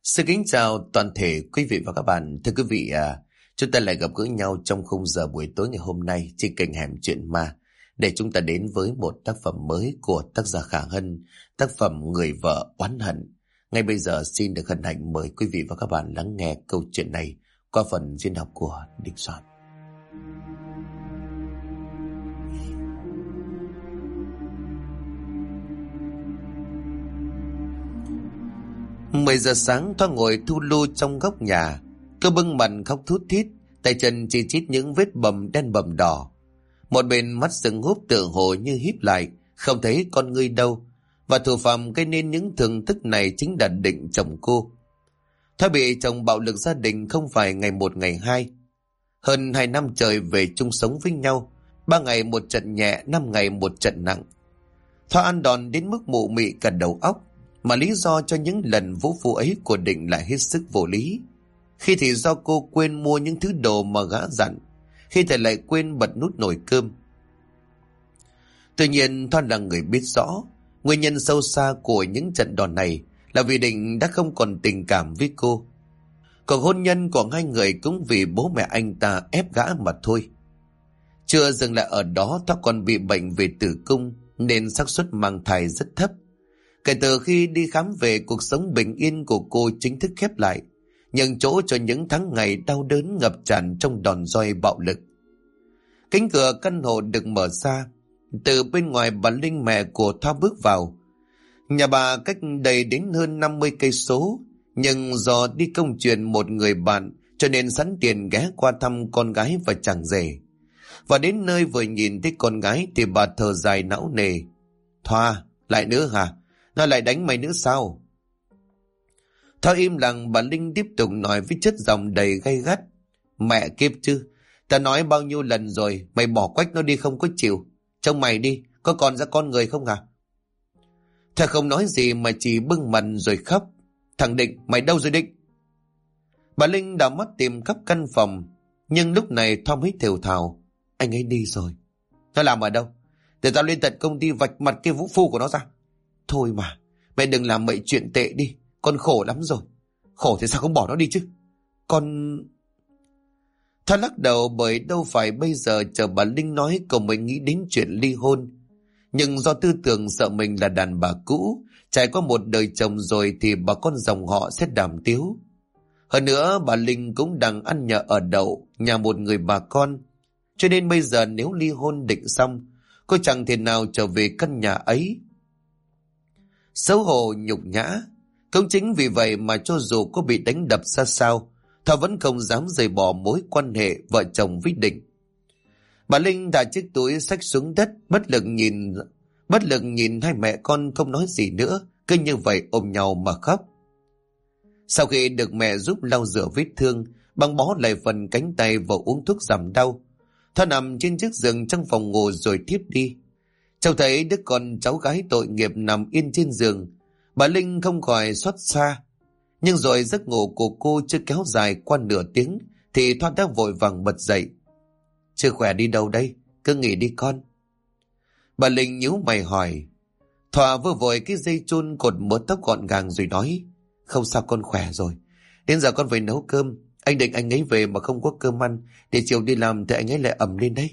Xin kính chào toàn thể quý vị và các bạn. Thưa quý vị, chúng ta lại gặp gỡ nhau trong khung giờ buổi tối ngày hôm nay trên kênh Hẻm Chuyện Ma để chúng ta đến với một tác phẩm mới của tác giả Khả Hân, tác phẩm Người Vợ Oán Hận. Ngay bây giờ xin được hân hạnh mời quý vị và các bạn lắng nghe câu chuyện này qua phần diễn đọc của Đinh Soạn. 10 giờ sáng, Thoa ngồi thu lu trong góc nhà. Cô bưng mặt khóc thút thít, tay chân chỉ chít những vết bầm đen bầm đỏ. Một bên mắt sưng húp tựa hồ như híp lại, không thấy con ngươi đâu. Và thủ phạm gây nên những thương tích này chính là Định, chồng cô. Thoa bị chồng bạo lực gia đình không phải ngày một ngày hai. Hơn 2 năm trời về chung sống với nhau, 3 ngày một trận nhẹ, 5 ngày một trận nặng. Thoa ăn đòn đến mức mụ mị cả đầu óc. Mà lý do cho những lần vũ phu ấy của Định lại hết sức vô lý. Khi thì do cô quên mua những thứ đồ mà gã dặn, khi thì lại quên bật nút nồi cơm. Tuy nhiên Thoa là người biết rõ nguyên nhân sâu xa của những trận đòn này là vì Định đã không còn tình cảm với cô. Còn hôn nhân của hai người cũng vì bố mẹ anh ta ép gã mà thôi. Chưa dừng lại ở đó, Thoa còn bị bệnh về tử cung nên xác suất mang thai rất thấp. Kể từ khi đi khám về, cuộc sống bình yên của cô chính thức khép lại, nhường chỗ cho những tháng ngày đau đớn ngập tràn trong đòn roi bạo lực. Cánh cửa căn hộ được mở ra, từ bên ngoài bà Linh, mẹ của Thoa, bước vào. Nhà bà cách đây đến hơn 50 cây số, nhưng do đi công chuyện một người bạn cho nên sẵn tiền ghé qua thăm con gái và chàng rể. Và đến nơi vừa nhìn thấy con gái thì bà thở dài não nề. Thoa, lại nữa hả? Nó lại đánh mày nữa sao? Thoa im lặng, bà Linh tiếp tục nói với chất giọng đầy gay gắt. Mẹ kiếp chứ, ta nói bao nhiêu lần rồi, mày bỏ quách nó đi không có chịu. Trông mày đi, có còn ra con người không hả? Thoa không nói gì mà chỉ bưng mặt rồi khóc. Thằng Định, mày đâu rồi Định? Bà Linh đảo mắt tìm khắp căn phòng, nhưng lúc này Thoa mới thều thào. Anh ấy đi rồi. Nó làm ở đâu? Để tao lên tận công ty vạch mặt cái vũ phu của nó ra. Thôi mà, mẹ đừng làm bậy chuyện tệ đi, con khổ lắm rồi. Khổ thì sao không bỏ nó đi chứ? Con... Thoa lắc đầu, bởi đâu phải bây giờ chờ bà Linh nói cậu mới nghĩ đến chuyện ly hôn. Nhưng do tư tưởng sợ mình là đàn bà cũ, trải qua một đời chồng rồi thì bà con dòng họ sẽ đàm tiếu. Hơn nữa bà Linh cũng đang ăn nhờ ở đậu nhà một người bà con. Cho nên bây giờ nếu ly hôn Định xong, cô chẳng thể nào trở về căn nhà ấy. Xấu hổ nhục nhã. Cũng chính vì vậy mà cho dù có bị đánh đập ra sao, Thoa vẫn không dám rời bỏ mối quan hệ vợ chồng với Định. Bà Linh thả chiếc túi xách xuống đất, bất lực nhìn hai mẹ con không nói gì nữa, cứ như vậy ôm nhau mà khóc. Sau khi được mẹ giúp lau rửa vết thương, băng bó lại phần cánh tay và uống thuốc giảm đau, Thoa nằm trên chiếc giường trong phòng ngủ rồi thiếp đi. Trông thấy đứa con cháu gái tội nghiệp nằm yên trên giường, bà Linh không khỏi xót xa. Nhưng rồi giấc ngủ của cô chưa kéo dài qua nửa tiếng thì Thoa đã vội vàng bật dậy. Chưa khỏe đi đâu đây, cứ nghỉ đi con. Bà Linh nhíu mày hỏi. Thoa vừa vội cái dây chun cột mớ tóc gọn gàng rồi nói. Không sao, con khỏe rồi. Đến giờ con phải nấu cơm. Anh Định anh ấy về mà không có cơm ăn, để chiều đi làm thì anh ấy lại ầm lên đấy.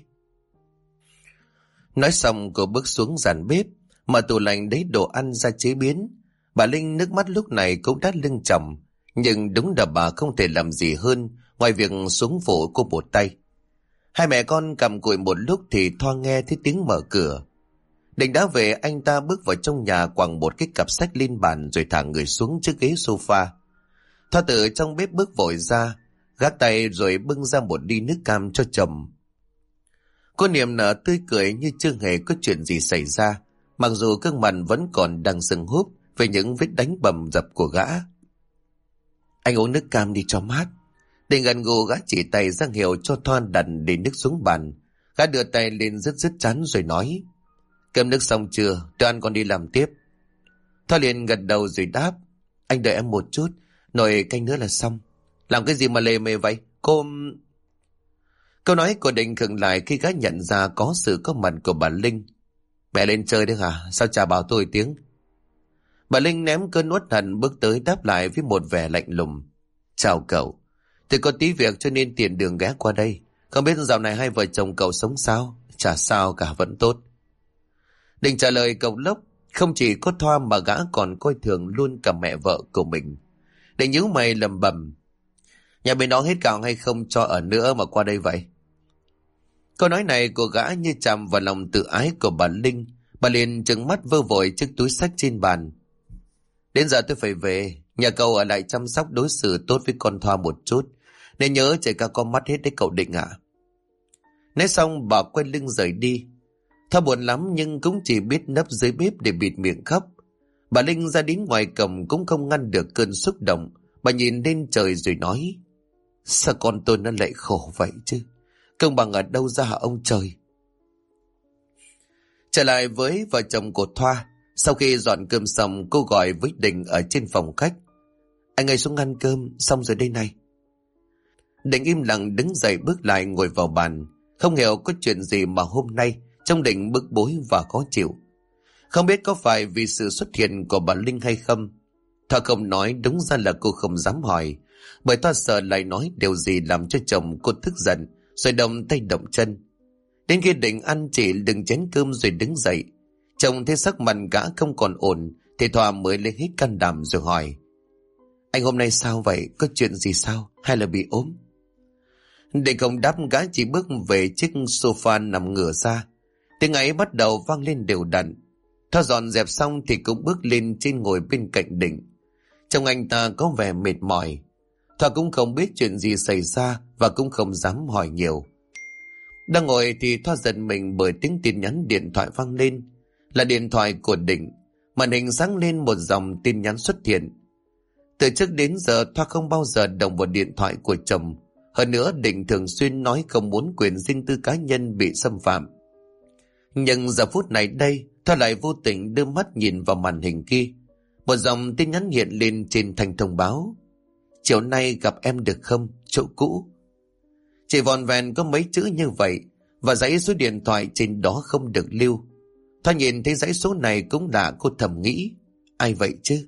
Nói xong cô bước xuống dàn bếp, mở tủ lạnh lấy đồ ăn ra chế biến. Bà Linh nước mắt lúc này cũng đã lưng chồng, nhưng đúng là bà không thể làm gì hơn ngoài việc xuống phụ cô một tay. Hai mẹ con cầm cụi một lúc thì Thoa nghe thấy tiếng mở cửa. Định đã về, anh ta bước vào trong nhà quẳng một cái cặp sách lên bàn rồi thả người xuống chiếc ghế sofa. Thoa từ trong bếp bước vội ra, gác tay rồi bưng ra một ly nước cam cho chồng. Cô niềm nở tươi cười như chưa hề có chuyện gì xảy ra, mặc dù gương mặt vẫn còn đang sưng húp về những vết đánh bầm dập của gã. Anh uống nước cam đi cho mát. Định gần gù gã chỉ tay ra hiệu cho Thoa đặt ly nước xuống bàn. Gã đưa tay lên rất chán rồi nói. Cơm nước xong chưa? Tôi ăn còn đi làm tiếp. Thoa liền gật đầu rồi đáp. Anh đợi em một chút, nồi canh nữa là xong. Làm cái gì mà lề mề vậy? Cô... Câu nói của Định khựng lại khi gã nhận ra có sự có mặt của bà Linh. Mẹ lên chơi đấy hả? Sao chả bảo tôi tiếng? Bà Linh ném cơn uất hận bước tới đáp lại với một vẻ lạnh lùng. Chào cậu, tôi có tí việc cho nên tiện đường ghé qua đây. Không biết dạo này hai vợ chồng cậu sống sao? Chả sao cả, vẫn tốt. Định trả lời cậu Lốc, không chỉ có Thoa mà gã còn coi thường luôn cả mẹ vợ của mình. Định nhíu mày lầm bầm. Nhà bên đó hết gạo hay không cho ở nữa mà qua đây vậy? Câu nói này của gã như chạm vào lòng tự ái của bà Linh. Bà liền trừng mắt vơ vội chiếc túi xách trên bàn. Đến giờ tôi phải về, nhà cậu ở lại chăm sóc đối xử tốt với con Thoa một chút. Nên nhớ chạy cả con mắt hết đấy cậu Định ạ. Nói xong bà quay lưng rời đi. Thoa buồn lắm nhưng cũng chỉ biết nấp dưới bếp để bịt miệng khóc. Bà Linh ra đến ngoài cổng cũng không ngăn được cơn xúc động. Bà nhìn lên trời rồi nói. Sao con tôi nó lại khổ vậy chứ? Công bằng ở đâu ra hả ông trời? Trở lại với vợ chồng của Thoa. Sau khi dọn cơm xong, cô gọi với Định ở trên phòng khách. Anh ơi, xuống ăn cơm, xong rồi đây này. Định im lặng đứng dậy bước lại ngồi vào bàn. Không hiểu có chuyện gì mà hôm nay trông Định bức bối và khó chịu. Không biết có phải vì sự xuất hiện của bà Linh hay không. Thoa không nói, đúng ra là cô không dám hỏi. Bởi Thoa sợ lại nói điều gì làm cho chồng cô tức giận, rồi động tay động chân. Đến khi Định ăn chỉ đừng chén cơm rồi đứng dậy. Chồng thấy sắc mặt gã không còn ổn thì Thoa mới lấy hết can đảm rồi hỏi. Anh hôm nay sao vậy? Có chuyện gì sao? Hay là bị ốm? Định không đáp, gã chỉ bước về chiếc sofa nằm ngửa ra. Tiếng ấy bắt đầu vang lên đều đặn. Thoa dọn dẹp xong thì cũng bước lên trên ngồi bên cạnh Định. Trông anh ta có vẻ mệt mỏi. Thoa cũng không biết chuyện gì xảy ra và cũng không dám hỏi nhiều. Đang ngồi thì Thoa giật mình bởi tiếng tin nhắn điện thoại vang lên. Là điện thoại của Định. Màn hình sáng lên một dòng tin nhắn xuất hiện. Từ trước đến giờ Thoa không bao giờ động vào điện thoại của chồng. Hơn nữa Định thường xuyên nói không muốn quyền riêng tư cá nhân bị xâm phạm. Nhưng giờ phút này đây, Thoa lại vô tình đưa mắt nhìn vào màn hình kia. Một dòng tin nhắn hiện lên trên thanh thông báo. Chiều nay gặp em được không? Chỗ cũ. Chỉ vòn vẹn có mấy chữ như vậy, và dãy số điện thoại trên đó không được lưu. Thoa nhìn thấy dãy số này cũng đã, cô thầm nghĩ. Ai vậy chứ?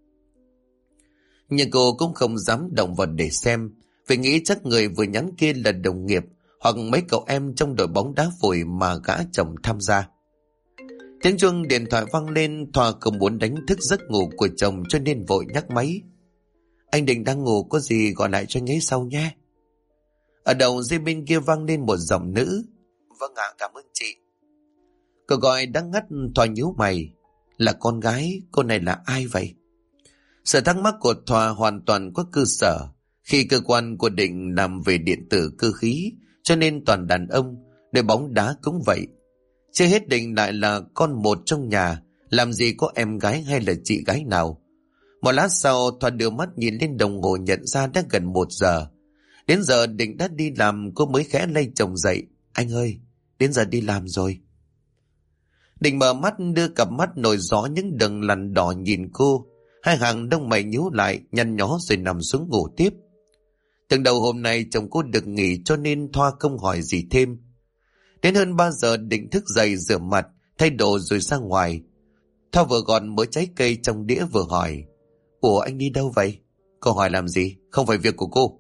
Nhưng cô cũng không dám động vào để xem, vì nghĩ chắc người vừa nhắn kia là đồng nghiệp hoặc mấy cậu em trong đội bóng đá phổi mà gã chồng tham gia. Tiếng chuông điện thoại vang lên. Thoa không muốn đánh thức giấc ngủ của chồng cho nên vội nhắc máy. Anh Định đang ngủ, có gì gọi lại cho anh ấy sau nhé. Ở đầu dây bên kia vang lên một giọng nữ. Vâng ạ, cảm ơn chị. Cậu gọi đang ngắt. Thoa nhíu mày. Là con gái, cô này là ai vậy? Sự thắc mắc của Thoa hoàn toàn có cơ sở. Khi cơ quan của Định làm về điện tử cơ khí, cho nên toàn đàn ông, đội bóng đá cũng vậy. Chưa hết Định lại là con một trong nhà, làm gì có em gái hay là chị gái nào. Một lát sau Thoa đưa mắt nhìn lên đồng hồ nhận ra đã gần 1 giờ. Đến giờ Định đã đi làm, cô mới khẽ lay chồng dậy. Anh ơi, đến giờ đi làm rồi. Định mở mắt đưa cặp mắt nổi rõ những đường lằn đỏ nhìn cô. Hai hàng lông mày nhíu lại, nhăn nhó rồi nằm xuống ngủ tiếp. Từ đầu hôm nay chồng cô được nghỉ cho nên Thoa không hỏi gì thêm. Đến hơn 3 giờ Định thức dậy rửa mặt, thay đồ rồi ra ngoài. Thoa vừa gọt mớ trái cây trong đĩa vừa hỏi. Ủa anh đi đâu vậy? Cô hỏi làm gì? Không phải việc của cô.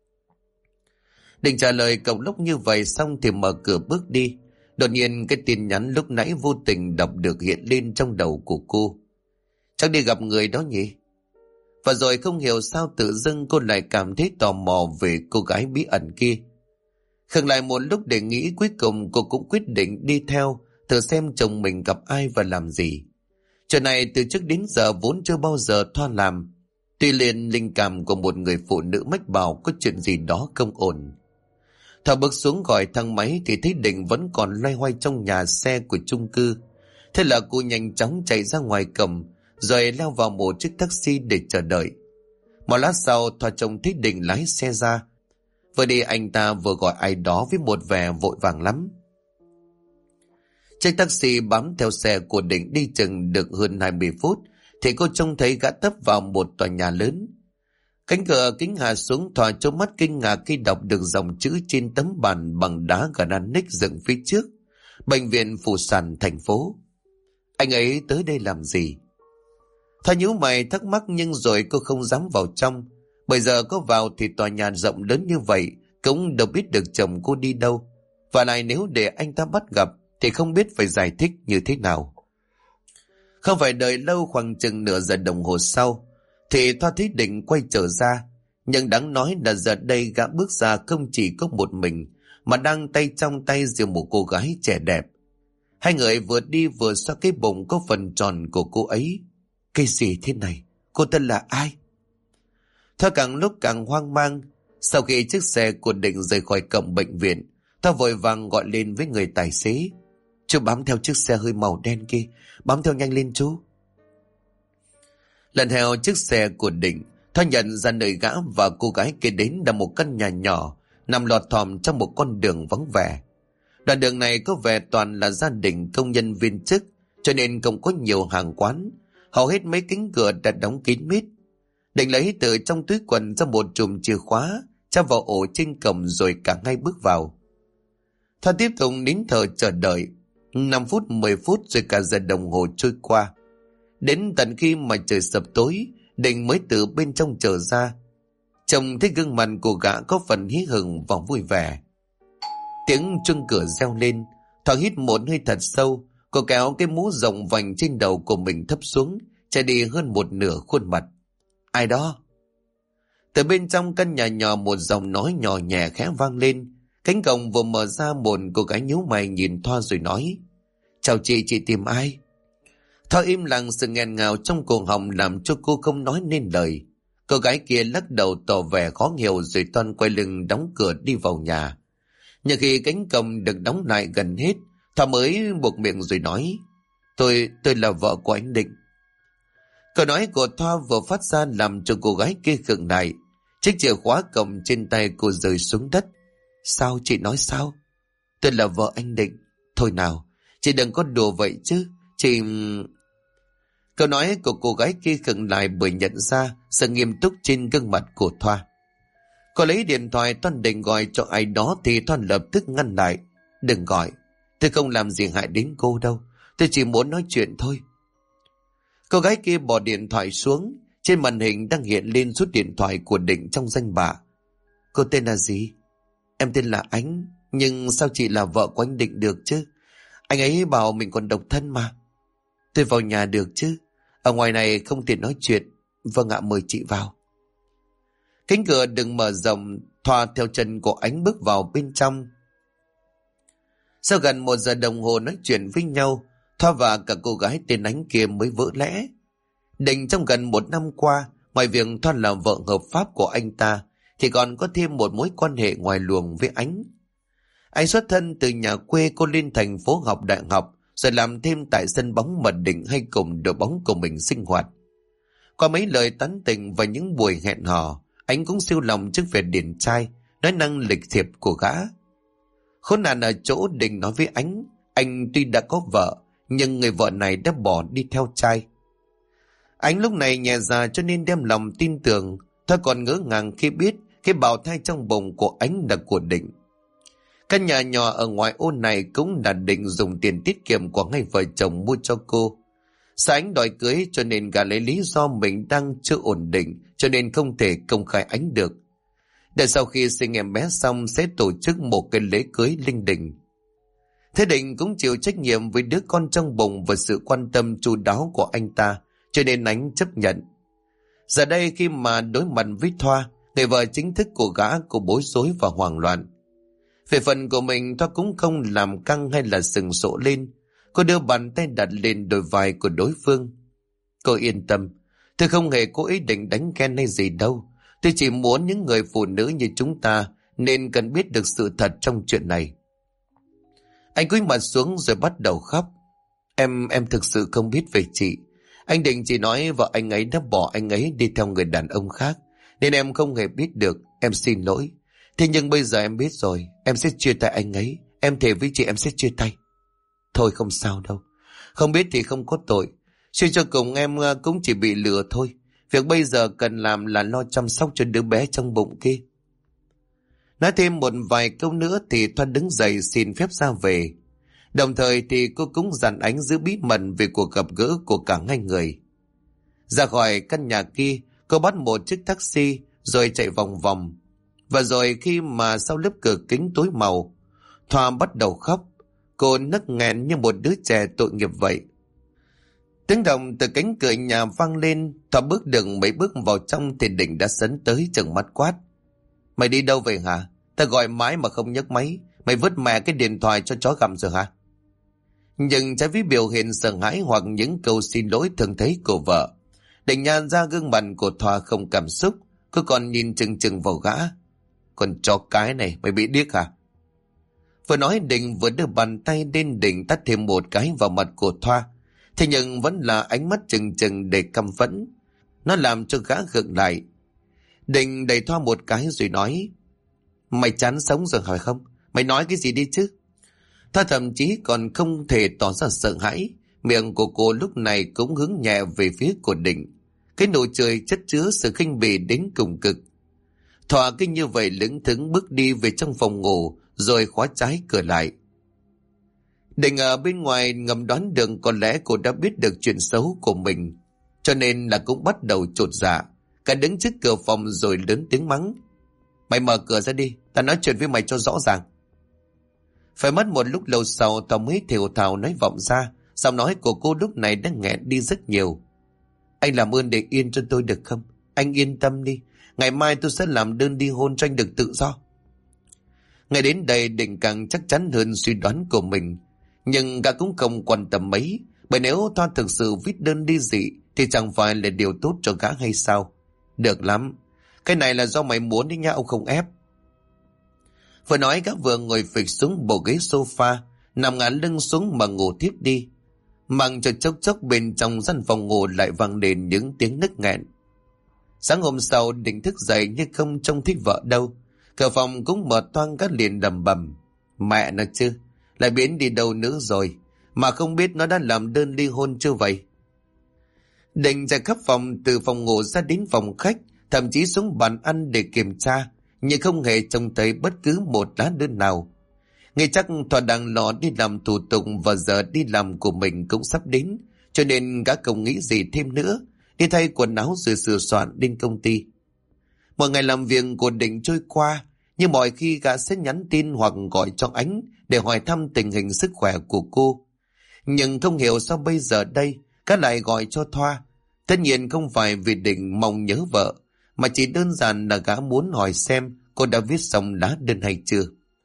Định trả lời cậu Lốc như vậy xong thì mở cửa bước đi. Đột nhiên cái tin nhắn lúc nãy vô tình đọc được hiện lên trong đầu của cô. Chắc đi gặp người đó nhỉ? Và rồi không hiểu sao tự dưng cô lại cảm thấy tò mò về cô gái bí ẩn kia. Khựng lại một lúc để nghĩ, cuối cùng cô cũng quyết định đi theo, thử xem chồng mình gặp ai và làm gì. Chuyện này từ trước đến giờ vốn chưa bao giờ Thoa làm. Tuy liền linh cảm của một người phụ nữ mách bảo có chuyện gì đó không ổn. Thoa bước xuống gọi thang máy thì thấy Định vẫn còn loay hoay trong nhà xe của chung cư. Thế là cô nhanh chóng chạy ra ngoài cổng, rồi leo vào một chiếc taxi để chờ đợi. Một lát sau Thoa trông thấy Định lái xe ra. Vừa đi anh ta vừa gọi ai đó với một vẻ vội vàng lắm. Chiếc taxi bám theo xe của Định đi chừng được hơn 20 phút thì cô trông thấy gã tấp vào một tòa nhà lớn. Cánh cửa kính hạ xuống, Thoa trố mắt kinh ngạc khi đọc được dòng chữ trên tấm bàn bằng đá granite dựng phía trước. Bệnh viện phụ sản thành phố. Anh ấy tới đây làm gì? Thoa nhíu mày thắc mắc nhưng rồi cô không dám vào trong. Bây giờ có vào thì tòa nhà rộng lớn như vậy cũng đâu biết được chồng cô đi đâu. Và lại nếu để anh ta bắt gặp thì không biết phải giải thích như thế nào. Không phải đợi lâu, khoảng chừng nửa giờ đồng hồ sau thì Thoa thấy Định quay trở ra. Nhưng đáng nói là giờ đây gã bước ra không chỉ có một mình, mà đang tay trong tay dìu một cô gái trẻ đẹp. Hai người vừa đi vừa xoa cái bụng có phần tròn của cô ấy. Cái gì thế này? Cô ta là ai? Thoa càng lúc càng hoang mang. Sau khi chiếc xe của Định rời khỏi cổng bệnh viện, Thoa vội vàng gọi lên với người tài xế. Chú bám theo chiếc xe hơi màu đen kia, bám theo nhanh lên chú. Lần theo chiếc xe của Định, Thoa nhận ra nơi gã và cô gái kia đến là một căn nhà nhỏ nằm lọt thỏm trong một con đường vắng vẻ. Đoạn đường này có vẻ toàn là gia đình công nhân viên chức, cho nên không có nhiều hàng quán. Hầu hết mấy cánh cửa đã đóng kín mít. Định lấy từ trong túi quần ra một chùm chìa khóa, cho vào ổ trên cổng rồi cả ngay bước vào. Thoa tiếp tục nín thở chờ đợi. 5 phút 10 phút rồi cả giờ đồng hồ trôi qua. Đến tận khi mà trời sập tối, Định mới từ bên trong trở ra. Trông thấy gương mặt của gã có phần hí hửng và vui vẻ. Tiếng chuông cửa reo lên. Thoa hít một hơi thật sâu. Cô kéo cái mũ rộng vành trên đầu của mình thấp xuống, che đi hơn một nửa khuôn mặt. Ai đó? Từ bên trong căn nhà nhỏ một giọng nói nhỏ nhẹ khẽ vang lên. Cánh cổng vừa mở ra, một cô gái nhíu mày nhìn Thoa rồi nói: Chào chị tìm ai? Thoa im lặng, sự nghẹn ngào trong cổ họng làm cho cô không nói nên lời. Cô gái kia lắc đầu tỏ vẻ khó hiểu rồi toan quay lưng đóng cửa đi vào nhà. Nhưng khi cánh cổng được đóng lại gần hết, Thoa mới buộc miệng rồi nói: Tôi là vợ của anh Định. Câu nói của Thoa vừa phát ra làm cho cô gái kia khựng lại. Chiếc chìa khóa cổng trên tay cô rơi xuống đất. Sao chị nói sao? Tôi là vợ anh Định. Thôi nào, chị đừng có đùa vậy chứ. Chị... Câu nói của cô gái kia khựng lại bởi nhận ra sự nghiêm túc trên gương mặt của Thoa. Cô lấy điện thoại toan định gọi cho ai đó thì Thoa lập tức ngăn lại. Đừng gọi, tôi không làm gì hại đến cô đâu. Tôi chỉ muốn nói chuyện thôi. Cô gái kia bỏ điện thoại xuống. Trên màn hình đang hiện lên số điện thoại của Định trong danh bạ. Cô tên là gì? Em tên là Ánh. Nhưng sao chị là vợ của anh Định được chứ? Anh ấy bảo mình còn độc thân mà. Tôi vào nhà được chứ? Ở ngoài này không tiện nói chuyện. Vâng ạ, mời chị vào. Cánh cửa đừng mở rộng. Thoa theo chân của Ánh bước vào bên trong. Sau gần 1 giờ đồng hồ nói chuyện với nhau, Thoa và cả cô gái tên Ánh kia mới vỡ lẽ. Định trong gần 1 năm qua, ngoài việc Thoa là vợ hợp pháp của anh ta, thì còn có thêm một mối quan hệ ngoài luồng với Ánh. Anh xuất thân từ nhà quê, cô lên thành phố học đại học, rồi làm thêm tại sân bóng mà Định hay cùng đội bóng của mình sinh hoạt. Qua mấy lời tán tỉnh và những buổi hẹn hò, anh cũng siêu lòng trước vẻ điển trai, nói năng lịch thiệp của gã. Khốn nạn ở chỗ Định nói với anh tuy đã có vợ, nhưng người vợ này đã bỏ đi theo trai. Anh lúc này nhẹ dạ cho nên đem lòng tin tưởng. Thoa còn ngỡ ngàng khi biết cái bào thai trong bụng của anh là của Định. Căn nhà nhỏ ở ngoại ô này cũng là Định dùng tiền tiết kiệm của hai vợ chồng mua cho cô. Sợ Ánh đòi cưới cho nên gã lấy lý do mình đang chưa ổn định, cho nên không thể công khai Ánh được. Để sau khi sinh em bé xong sẽ tổ chức một cái lễ cưới linh đình. Thế Định cũng chịu trách nhiệm với đứa con trong bụng và sự quan tâm chu đáo của anh ta, cho nên Ánh chấp nhận. Giờ đây khi mà đối mặt với Thoa, người vợ chính thức của gã, cô bối rối và hoảng loạn. Về phần của mình, Thoa cũng không làm căng hay là sừng sộ lên. Cô đưa bàn tay đặt lên đôi vai của đối phương. Cô yên tâm, tôi không hề có ý định đánh ghen hay gì đâu. Tôi chỉ muốn những người phụ nữ như chúng ta nên cần biết được sự thật trong chuyện này. Anh cúi mặt xuống rồi bắt đầu khóc. Em thực sự không biết về chị. Anh Định chỉ nói vợ anh ấy đã bỏ anh ấy đi theo người đàn ông khác, nên em không hề biết được. Em xin lỗi. Thế nhưng bây giờ em biết rồi, em sẽ chia tay anh ấy. Em thề với chị em sẽ chia tay. Thôi không sao đâu. Không biết thì không có tội. Suy cho cùng em cũng chỉ bị lừa thôi. Việc bây giờ cần làm là lo chăm sóc cho đứa bé trong bụng kia. Nói thêm một vài câu nữa thì Thoa đứng dậy xin phép ra về. Đồng thời thì cô cũng dặn Ánh giữ bí mật về cuộc gặp gỡ của cả hai người. Ra khỏi căn nhà kia, cô bắt một chiếc taxi rồi chạy vòng vòng. Và rồi khi mà sau lớp cửa kính tối màu, Thoa bắt đầu khóc. Cô nấc nghẹn như một đứa trẻ tội nghiệp vậy. Tiếng động từ cánh cửa nhà vang lên. Thoa bước được mấy bước vào trong thì Định đã sấn tới trừng mắt quát: "Mày đi đâu vậy hả? Ta gọi mãi mà không nhấc máy. Mày vứt mẹ cái điện thoại cho chó gặm rồi hả?" Nhưng trái với biểu hiện sợ hãi hoặc những câu xin lỗi thường thấy của vợ, Định nhận ra gương mặt của Thoa không cảm xúc. Cô còn nhìn chừng chừng vào gã. "Con chó cái này, mày bị điếc hả?" Vừa nói Định vừa đưa bàn tay lên định tát thêm một cái vào mặt của Thoa. Thế nhưng vẫn là ánh mắt chừng chừng để căm phẫn. Nó làm cho gã khựng lại. Định đẩy Thoa một cái rồi nói: "Mày chán sống rồi phải không? Mày nói cái gì đi chứ?" Thoa thậm chí còn không thể tỏ ra sợ hãi. Miệng của cô lúc này cũng hướng nhẹ về phía của Định. Cái nụ cười chất chứa sự khinh bỉ đến cùng cực. Thoa cứ như vậy lững thững bước đi về trong phòng ngủ rồi khóa trái cửa lại. Định ở bên ngoài ngầm đoán được có lẽ cô đã biết được chuyện xấu của mình, cho nên là cũng bắt đầu chột dạ. Cả đứng trước cửa phòng rồi lớn tiếng mắng: "Mày mở cửa ra đi, ta nói chuyện với mày cho rõ ràng." Phải mất một lúc lâu sau Thoa mới thều thào nói vọng ra. Giọng nói của cô lúc này đã nghẹn đi rất nhiều. "Anh làm ơn để yên cho tôi được không? Anh yên tâm đi, ngày mai tôi sẽ làm đơn ly hôn cho anh được tự do." Ngay đến đây Định càng chắc chắn hơn suy đoán của mình. Nhưng gã cũng không quan tâm mấy, bởi nếu Thoa thực sự viết đơn ly dị thì chẳng phải là điều tốt cho gã hay sao? "Được lắm, cái này là do mày muốn đấy nha, ông không ép." Vừa nói gã vừa ngồi phịch xuống bộ ghế sofa, nằm ngả lưng xuống mà ngủ thiếp đi. Mang cho chốc chốc bên trong căn phòng ngủ lại vang lên những tiếng nức nghẹn. Sáng hôm sau Định thức dậy nhưng không trông thấy vợ đâu. Cửa phòng cũng mở toang, gã liền đầm bầm: "Mẹ nó chứ, lại biến đi đâu nữa rồi, mà không biết nó đã làm đơn ly hôn chưa vậy?" Định chạy khắp phòng, từ phòng ngủ ra đến phòng khách, thậm chí xuống bàn ăn để kiểm tra, nhưng không hề trông thấy bất cứ một lá đơn nào. Nghe chắc Thoa đang lo đi làm thủ tục và giờ đi làm của mình cũng sắp đến, cho nên gã không nghĩ gì thêm nữa, đi thay quần áo rồi sửa soạn đến công ty. Một ngày làm việc của Định trôi qua, như mọi khi gã sẽ nhắn tin hoặc gọi cho Ánh để hỏi thăm tình hình sức khỏe của cô. Nhưng không hiểu sao bây giờ đây gã lại gọi cho Thoa. Tất nhiên không phải vì Định mong nhớ vợ, mà chỉ đơn giản là gã muốn hỏi xem cô đã viết xong lá đơn hay chưa.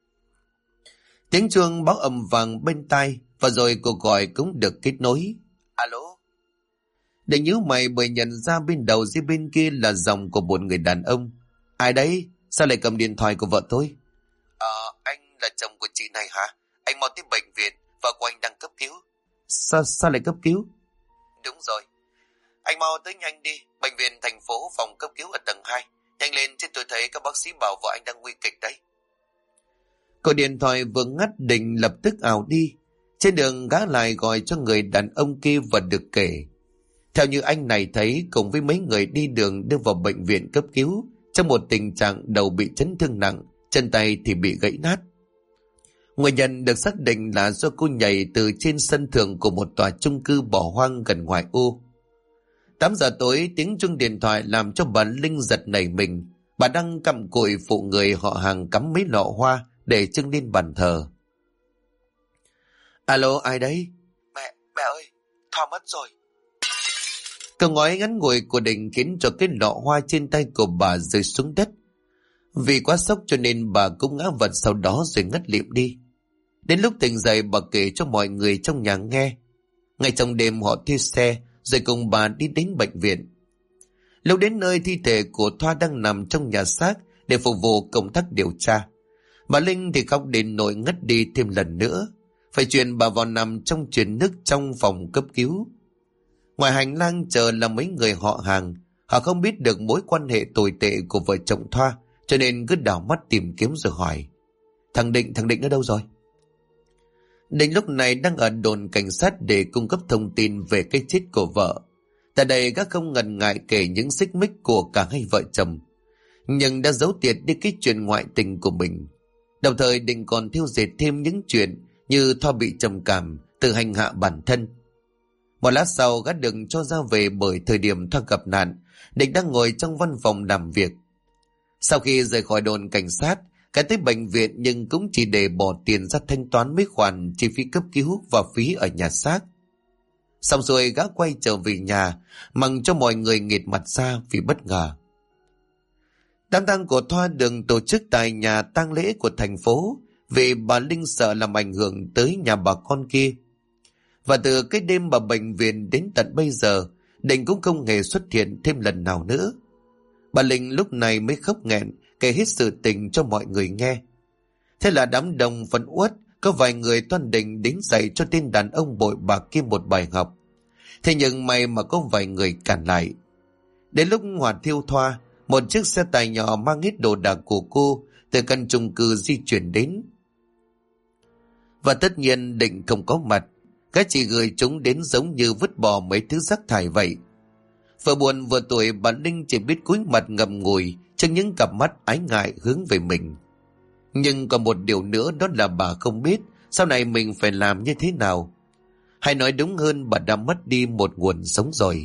Tiếng chuông báo ầm vang bên tai, và rồi cuộc gọi cũng được kết nối. "Alo?" Định nhíu mày bởi nhận ra bên đầu dưới bên kia là giọng của một người đàn ông. "Ai đấy? Sao lại cầm điện thoại của vợ tôi?" Anh là chồng của chị này hả? Anh mau tới bệnh viện, vợ của anh đang cấp cứu." Sao lại cấp cứu?" "Đúng rồi. Anh mau tới nhanh đi, bệnh viện thành phố phòng cấp cứu ở tầng 2. Nhanh lên chứ tôi thấy các bác sĩ bảo vợ anh đang nguy kịch đấy." Cuộc điện thoại vừa ngắt Định lập tức ào đi. Trên đường gã lại gọi cho người đàn ông kia và được kể. Theo như anh này thấy, cùng với mấy người đi đường đưa vào bệnh viện cấp cứu trong một tình trạng đầu bị chấn thương nặng, chân tay thì bị gãy nát. Nguyên nhân được xác định là do cô nhảy từ trên sân thượng của một tòa chung cư bỏ hoang gần ngoại ô. 8 giờ tối, tiếng chuông điện thoại làm cho bà Linh giật nảy mình. Bà đang cặm cụi phụ người họ hàng cắm mấy lọ hoa để trưng lên bàn thờ. "Alo, ai đấy?" Mẹ ơi, Thoa mất rồi." Câu nói ngắn ngủi của Định khiến cho cái lọ hoa trên tay của bà rơi xuống đất. Vì quá sốc cho nên bà cũng ngã vật sau đó rồi ngất lịm đi. Đến lúc tỉnh dậy bà kể cho mọi người trong nhà nghe. Ngay trong đêm họ thuê xe rồi cùng bà đi đến bệnh viện. Lúc đến nơi, thi thể của Thoa đang nằm trong nhà xác để phục vụ công tác điều tra. Bà Linh thì khóc đến nỗi ngất đi thêm lần nữa. Phải chuyển bà vào nằm trong chuyền nước trong phòng cấp cứu. Ngoài hành lang chờ là mấy người họ hàng. Họ không biết được mối quan hệ tồi tệ của vợ chồng Thoa, cho nên cứ đảo mắt tìm kiếm rồi hỏi: thằng Định ở đâu rồi?" Định lúc này đang ở đồn cảnh sát để cung cấp thông tin về cái chết của vợ. Tại đây gã không ngần ngại kể những xích mích của cả hai vợ chồng, nhưng đã giấu tiệt đi cái chuyện ngoại tình của mình. Đồng thời Định còn thêu dệt thêm những chuyện như Thoa bị trầm cảm, tự hành hạ bản thân. Một lát sau gã được cho ra về bởi thời điểm Thoa gặp nạn, Định đang ngồi trong văn phòng làm việc. Sau khi rời khỏi đồn cảnh sát, gã tới bệnh viện nhưng cũng chỉ để bỏ tiền ra thanh toán mấy khoản chi phí cấp cứu và phí ở nhà xác. Xong rồi gã quay trở về nhà, mặc cho mọi người nghệt mặt ra vì bất ngờ. Đám tang của Thoa được tổ chức tại nhà tang lễ của thành phố vì bà Linh sợ làm ảnh hưởng tới nhà bà con kia. Và từ cái đêm bà bệnh viện đến tận bây giờ, Định cũng không hề xuất hiện thêm lần nào nữa. Bà Linh lúc này mới khóc nghẹn kể hết sự tình cho mọi người nghe. Thế là đám đông phẫn uất, có vài người toan Định đến dạy cho tên đàn ông bội bạc kia một bài học. Thế nhưng may mà có vài người cản lại. Đến lúc hỏa thiêu Thoa, một chiếc xe tải nhỏ mang hết đồ đạc của cô từ căn chung cư di chuyển đến. Và tất nhiên Định không có mặt, gã chỉ gửi chúng đến giống như vứt bỏ mấy thứ rác thải vậy. Vừa buồn vừa tuổi, bà Linh chỉ biết cúi mặt ngậm ngùi trước những cặp mắt ái ngại hướng về mình. Nhưng còn một điều nữa, đó là bà không biết sau này mình phải làm như thế nào. Hay nói đúng hơn, bà đã mất đi một nguồn sống rồi.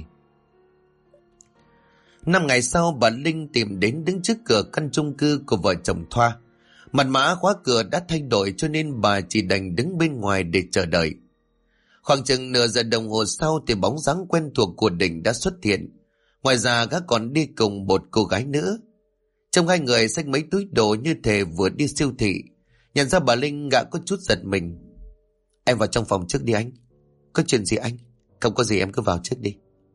5 ngày sau, bà Linh tìm đến đứng trước cửa căn chung cư của vợ chồng Thoa. Mật mã khóa cửa đã thay đổi cho nên bà chỉ đành đứng bên ngoài để chờ đợi. Khoảng chừng nửa giờ đồng hồ sau thì bóng dáng quen thuộc của Định đã xuất hiện. Ngoài ra gã còn đi cùng một cô gái nữa. Trong hai người xách mấy túi đồ như thể vừa đi siêu thị. Nhận ra bà Linh, gã có chút giật mình. Em vào trong phòng trước đi anh. Có chuyện gì anh? Không có gì, em cứ vào trước đi.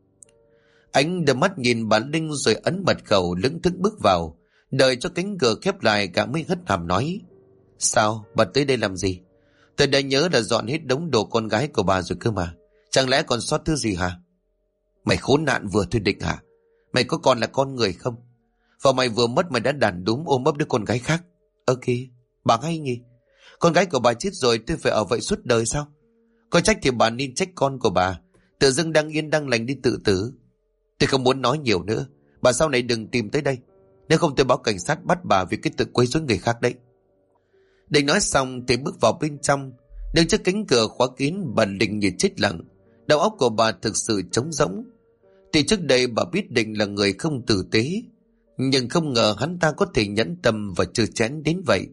Anh đưa mắt nhìn bà Linh rồi ấn mật khẩu, lững thững bước vào. Đợi cho cánh cửa khép lại, gã mới hất hàm nói. Sao? Bà tới đây làm gì? Tôi đã nhớ là dọn hết đống đồ con gái của bà rồi cơ mà. Chẳng lẽ còn sót thứ gì hả? Mày khốn nạn vừa thôi Định hả? Mày có còn là con người không? Và mày vừa mất mày đã đàn đúm ôm ấp đứa con gái khác. Ơ kìa, bà hay nhỉ? Con gái của bà chết rồi tôi phải ở vậy suốt đời sao? Có trách thì bà nên trách con của bà. Tự dưng đang yên đang lành đi tự tử. Tôi không muốn nói nhiều nữa. Bà sau này đừng tìm tới đây. Nếu không tôi báo cảnh sát bắt bà vì cái tội quấy rối người khác đấy. Định nói xong thì bước vào bên trong. Đứng trước cánh cửa khóa kín, bà Linh như chết lặng. Đầu óc của bà thực sự trống rỗng. Thì trước đây bà biết Định là người không tử tế, nhưng không ngờ hắn ta có thể nhẫn tâm và trơ chẽn đến vậy.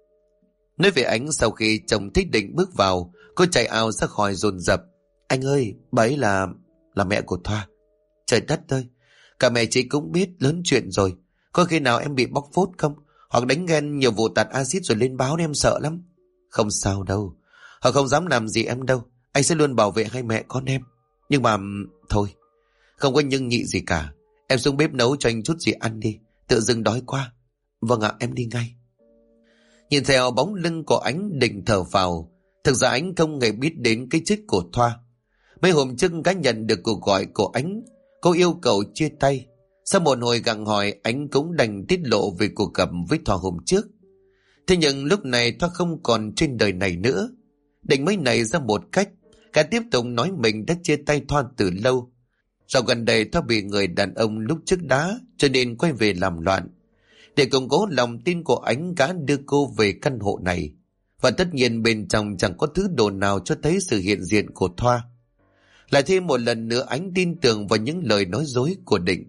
Nói về Ánh, sau khi chồng thích Định bước vào, cô chạy ào ra khỏi dồn dập. Anh ơi, bà ấy là mẹ của Thoa. Trời đất ơi, cả mẹ chị cũng biết lớn chuyện rồi. Có khi nào em bị bóc phốt không? Hoặc đánh ghen nhiều vụ tạt axit rồi lên báo, em sợ lắm. Không sao đâu, họ không dám làm gì em đâu. Anh sẽ luôn bảo vệ hai mẹ con em. Nhưng mà thôi, không có nhưng nhị gì cả. Em xuống bếp nấu cho anh chút gì ăn đi. Tự dưng đói quá. Vâng ạ, em đi ngay. Nhìn theo bóng lưng của Ánh, Định thở vào. Thực ra Ánh không hề biết đến cái chết của Thoa. Mấy hôm trước gã nhận được cuộc gọi của Ánh. Cô yêu cầu chia tay. Sau một hồi gặng hỏi, Ánh cũng đành tiết lộ về cuộc gặp với Thoa hôm trước. Thế nhưng lúc này Thoa không còn trên đời này nữa. Định mới nảy ra một cách. Cả tiếp tục nói mình đã chia tay Thoa từ lâu. Sau gần đây Thoa bị người đàn ông lúc trước đá, cho nên quay về làm loạn. Để củng cố lòng tin của Ánh, gã đưa cô về căn hộ này. Và tất nhiên bên trong chẳng có thứ đồ nào cho thấy sự hiện diện của Thoa. Lại thêm một lần nữa Ánh tin tưởng vào những lời nói dối của Định.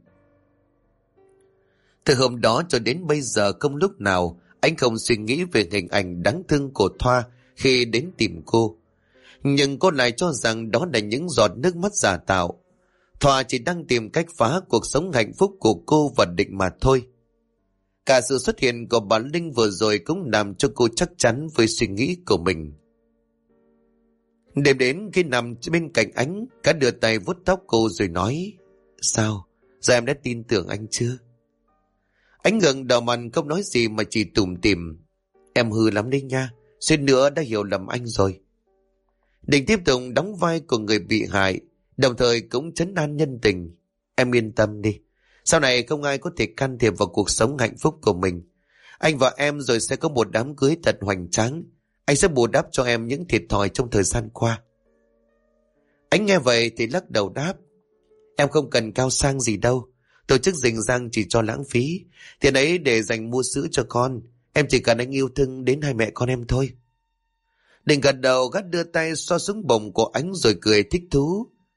Từ hôm đó cho đến bây giờ không lúc nào anh không suy nghĩ về hình ảnh đáng thương của Thoa khi đến tìm cô. Nhưng cô lại cho rằng đó là những giọt nước mắt giả tạo. Thoa chỉ đang tìm cách phá cuộc sống hạnh phúc của cô và Định mà thôi. Cả sự xuất hiện của bà Linh vừa rồi cũng làm cho cô chắc chắn với suy nghĩ của mình. Đêm đến khi nằm bên cạnh Ánh, cả đưa tay vuốt tóc cô rồi nói: Sao? Giờ em đã tin tưởng anh chưa? Ánh ngẩng đầu mặt không nói gì mà chỉ tủm tỉm: Em hư lắm đấy nha, suýt nữa đã hiểu lầm anh rồi. Định tiếp tục đóng vai của người bị hại, đồng thời cũng trấn an nhân tình: Em yên tâm đi, sau này không ai có thể can thiệp vào cuộc sống hạnh phúc của mình. Anh và em rồi sẽ có một đám cưới thật hoành tráng. Anh sẽ bù đắp cho em những thiệt thòi trong thời gian qua. Anh nghe vậy thì lắc đầu đáp: Em không cần cao sang gì đâu. Tổ chức rình rang chỉ cho lãng phí. Tiền ấy để dành mua sữa cho con. Em chỉ cần anh yêu thương đến hai mẹ con em thôi. Định gật đầu, gắt đưa tay xoa xuống bụng của Ánh rồi cười thích thú.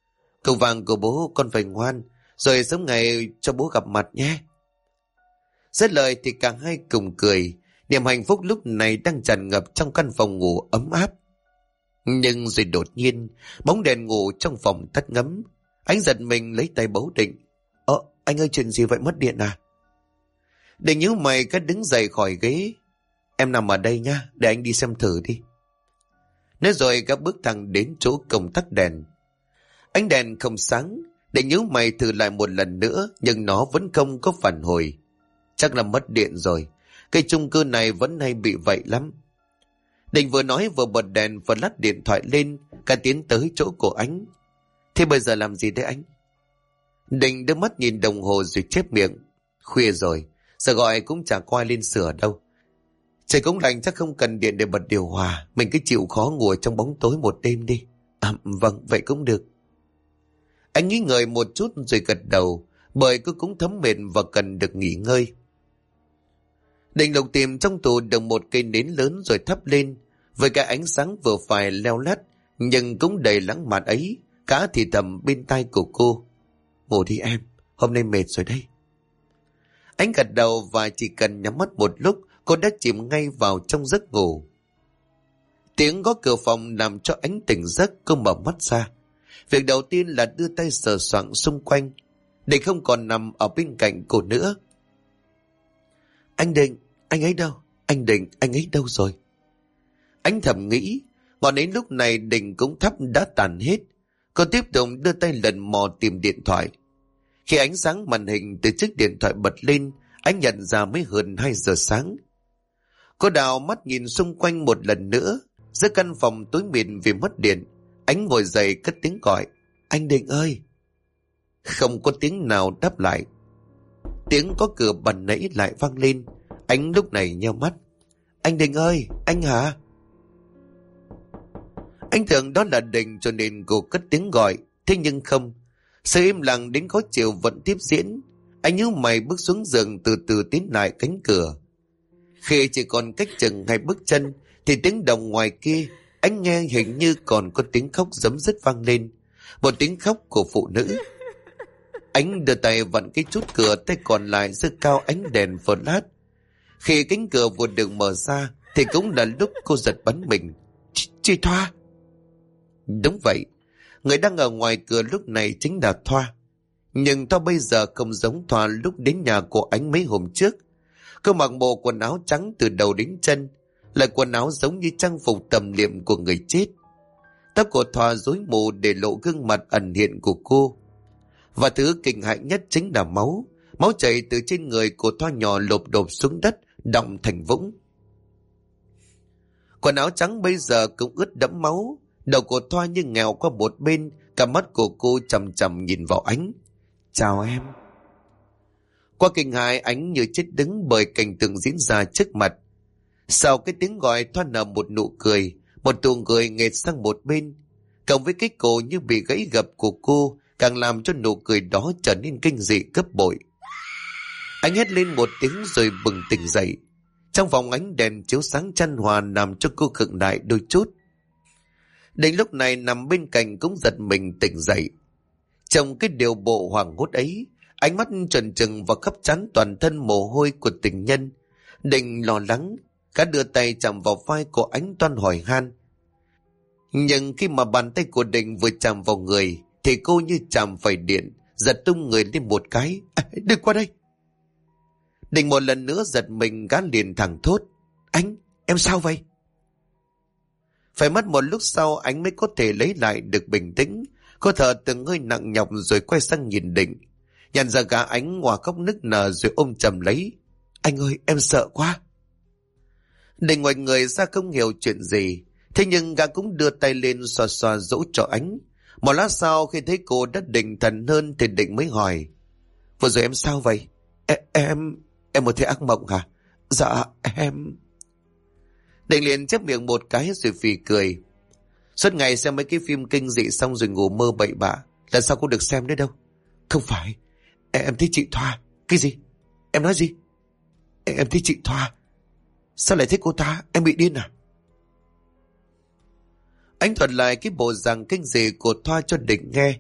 Cậu vàng của bố con phải ngoan, rồi sớm ngày cho bố gặp mặt nhé. Dứt lời thì cả hai cùng cười. Niềm hạnh phúc lúc này đang tràn ngập trong căn phòng ngủ ấm áp. Nhưng rồi đột nhiên, bóng đèn ngủ trong phòng tắt ngấm. Anh giật mình lấy tay bấu Định. Anh ơi, chuyện gì vậy, mất điện à? Định nhíu mày cất đứng dậy khỏi ghế. Em nằm ở đây nhá, để anh đi xem thử đi. Nói rồi các bước thẳng đến chỗ công tắc đèn. Ánh đèn không sáng. Định nhíu mày thử lại một lần nữa, nhưng nó vẫn không có phản hồi. Chắc là mất điện rồi. Cái chung cư này vẫn hay bị vậy lắm. Định vừa nói vừa bật đèn và lắt điện thoại lên, cả tiến tới chỗ của anh. Thế bây giờ làm gì đấy anh? Định đưa mắt nhìn đồng hồ rồi chép miệng. Khuya rồi, giờ gọi cũng chả qua lên sửa đâu. Trời cũng lạnh, chắc không cần điện để bật điều hòa. Mình cứ chịu khó ngồi trong bóng tối một đêm đi. Vâng, vậy cũng được. Anh nghĩ ngợi một chút rồi gật đầu, bởi cô cũng thấm mệt và cần được nghỉ ngơi. Định lục tìm trong tủ được một cây nến lớn rồi thắp lên, với cái ánh sáng vừa phải leo lắt, nhưng cũng đầy lãng mạn ấy, cả thì thầm bên tai của cô. Ngủ đi em, hôm nay mệt rồi đây. Anh gật đầu và chỉ cần nhắm mắt một lúc, cô đã chìm ngay vào trong giấc ngủ. Tiếng gõ cửa phòng làm cho anh tỉnh giấc, cô mở mắt ra. Việc đầu tiên là đưa tay sờ soạng xung quanh, để không còn nằm ở bên cạnh cô nữa. Anh Định, anh ấy đâu? Anh Định, anh ấy đâu rồi? Anh thầm nghĩ, ngọn nến lúc này Định cũng thắp đã tàn hết. Cô tiếp tục đưa tay lần mò tìm điện thoại. Khi ánh sáng màn hình từ chiếc điện thoại bật lên, anh nhận ra mới hơn 2 giờ sáng. Cô đào mắt nhìn xung quanh một lần nữa. Giữa căn phòng tối mịt vì mất điện, anh ngồi dậy cất tiếng gọi. Anh Định ơi! Không có tiếng nào đáp lại. Tiếng có cửa ban nãy lại vang lên. Anh lúc này nheo mắt. Anh Định ơi! Anh hả? Anh tưởng đó là Định cho nên cô cất tiếng gọi. Thế nhưng không. Sự im lặng đến khó chịu vẫn tiếp diễn. Anh nhíu mày bước xuống giường, từ từ tiến lại cánh cửa. Khi chỉ còn cách chừng 2 bước chân thì tiếng động ngoài kia, anh nghe hình như còn có tiếng khóc giấm dứt vang lên. Một tiếng khóc của phụ nữ. Anh đưa tay vặn cái chốt cửa, tay còn lại giơ cao ánh đèn flash. Khi cánh cửa vừa được mở ra thì cũng là lúc cô giật bắn mình. Chị Thoa! Đúng vậy, người đang ở ngoài cửa lúc này chính là Thoa. Nhưng Thoa bây giờ không giống Thoa lúc đến nhà của anh mấy hôm trước. Cô mặc bộ quần áo trắng từ đầu đến chân, là quần áo giống như trang phục tầm liệm của người chết. Tóc của Thoa rối mù để lộ gương mặt ẩn hiện của cô. Và thứ kinh hãi nhất chính là máu. Máu chảy từ trên người của Thoa nhỏ lộp đột xuống đất, đọng thành vũng. Quần áo trắng bây giờ cũng ướt đẫm máu. Đầu của Thoa như nghèo qua một bên, cả mắt của cô chằm chằm nhìn vào ánh. Chào em. Qua kinh hãi, ánh như chết đứng bởi cảnh tượng diễn ra trước mặt. Sau cái tiếng gọi, Thoa nở một nụ cười, một nụ cười nghệt sang một bên, cộng với cái cổ như bị gãy gập của cô, càng làm cho nụ cười đó trở nên kinh dị gấp bội. Anh hét lên một tiếng rồi bừng tỉnh dậy. Trong phòng ánh đèn chiếu sáng chan hòa làm cho cô khựng lại đôi chút. Đến lúc này nằm bên cạnh cũng giật mình tỉnh dậy. Trong cái điều bộ hoảng hốt ấy, ánh mắt trần trừng và khắp trán toàn thân mồ hôi của tình nhân. Định lo lắng, cả đưa tay chạm vào vai của ánh toan hỏi han. Nhưng khi mà bàn tay của Định vừa chạm vào người thì cô như chạm phải điện, giật tung người lên một cái. Đừng qua đây! Định một lần nữa giật mình, gã liền thẳng thốt. Anh, em sao vậy? Phải mất một lúc sau anh mới có thể lấy lại được bình tĩnh. Cô thở từng hơi nặng nhọc rồi quay sang nhìn Định. Nhận ra gã ánh hòa khóc nức nở rồi ôm chầm lấy. Anh ơi, em sợ quá! Định ngoảnh người ra không hiểu chuyện gì. Thế nhưng gã cũng đưa tay lên xoa xoa dỗ cho ánh. Một lát sau khi thấy cô đã định thần hơn thì Định mới hỏi. Vừa rồi em sao vậy? Em một thấy ác mộng hả? Dạ em... Định liền chép miệng một cái rồi phì cười. Suốt ngày xem mấy cái phim kinh dị xong rồi ngủ mơ bậy bạ, là sao cô được xem đấy đâu? Không phải, em thấy chị Thoa. Cái gì? Em nói gì? Em thấy chị Thoa. Sao lại thích cô ta? Em bị điên à? Anh thuật lại cái bộ dạng kinh dị của Thoa cho Định nghe.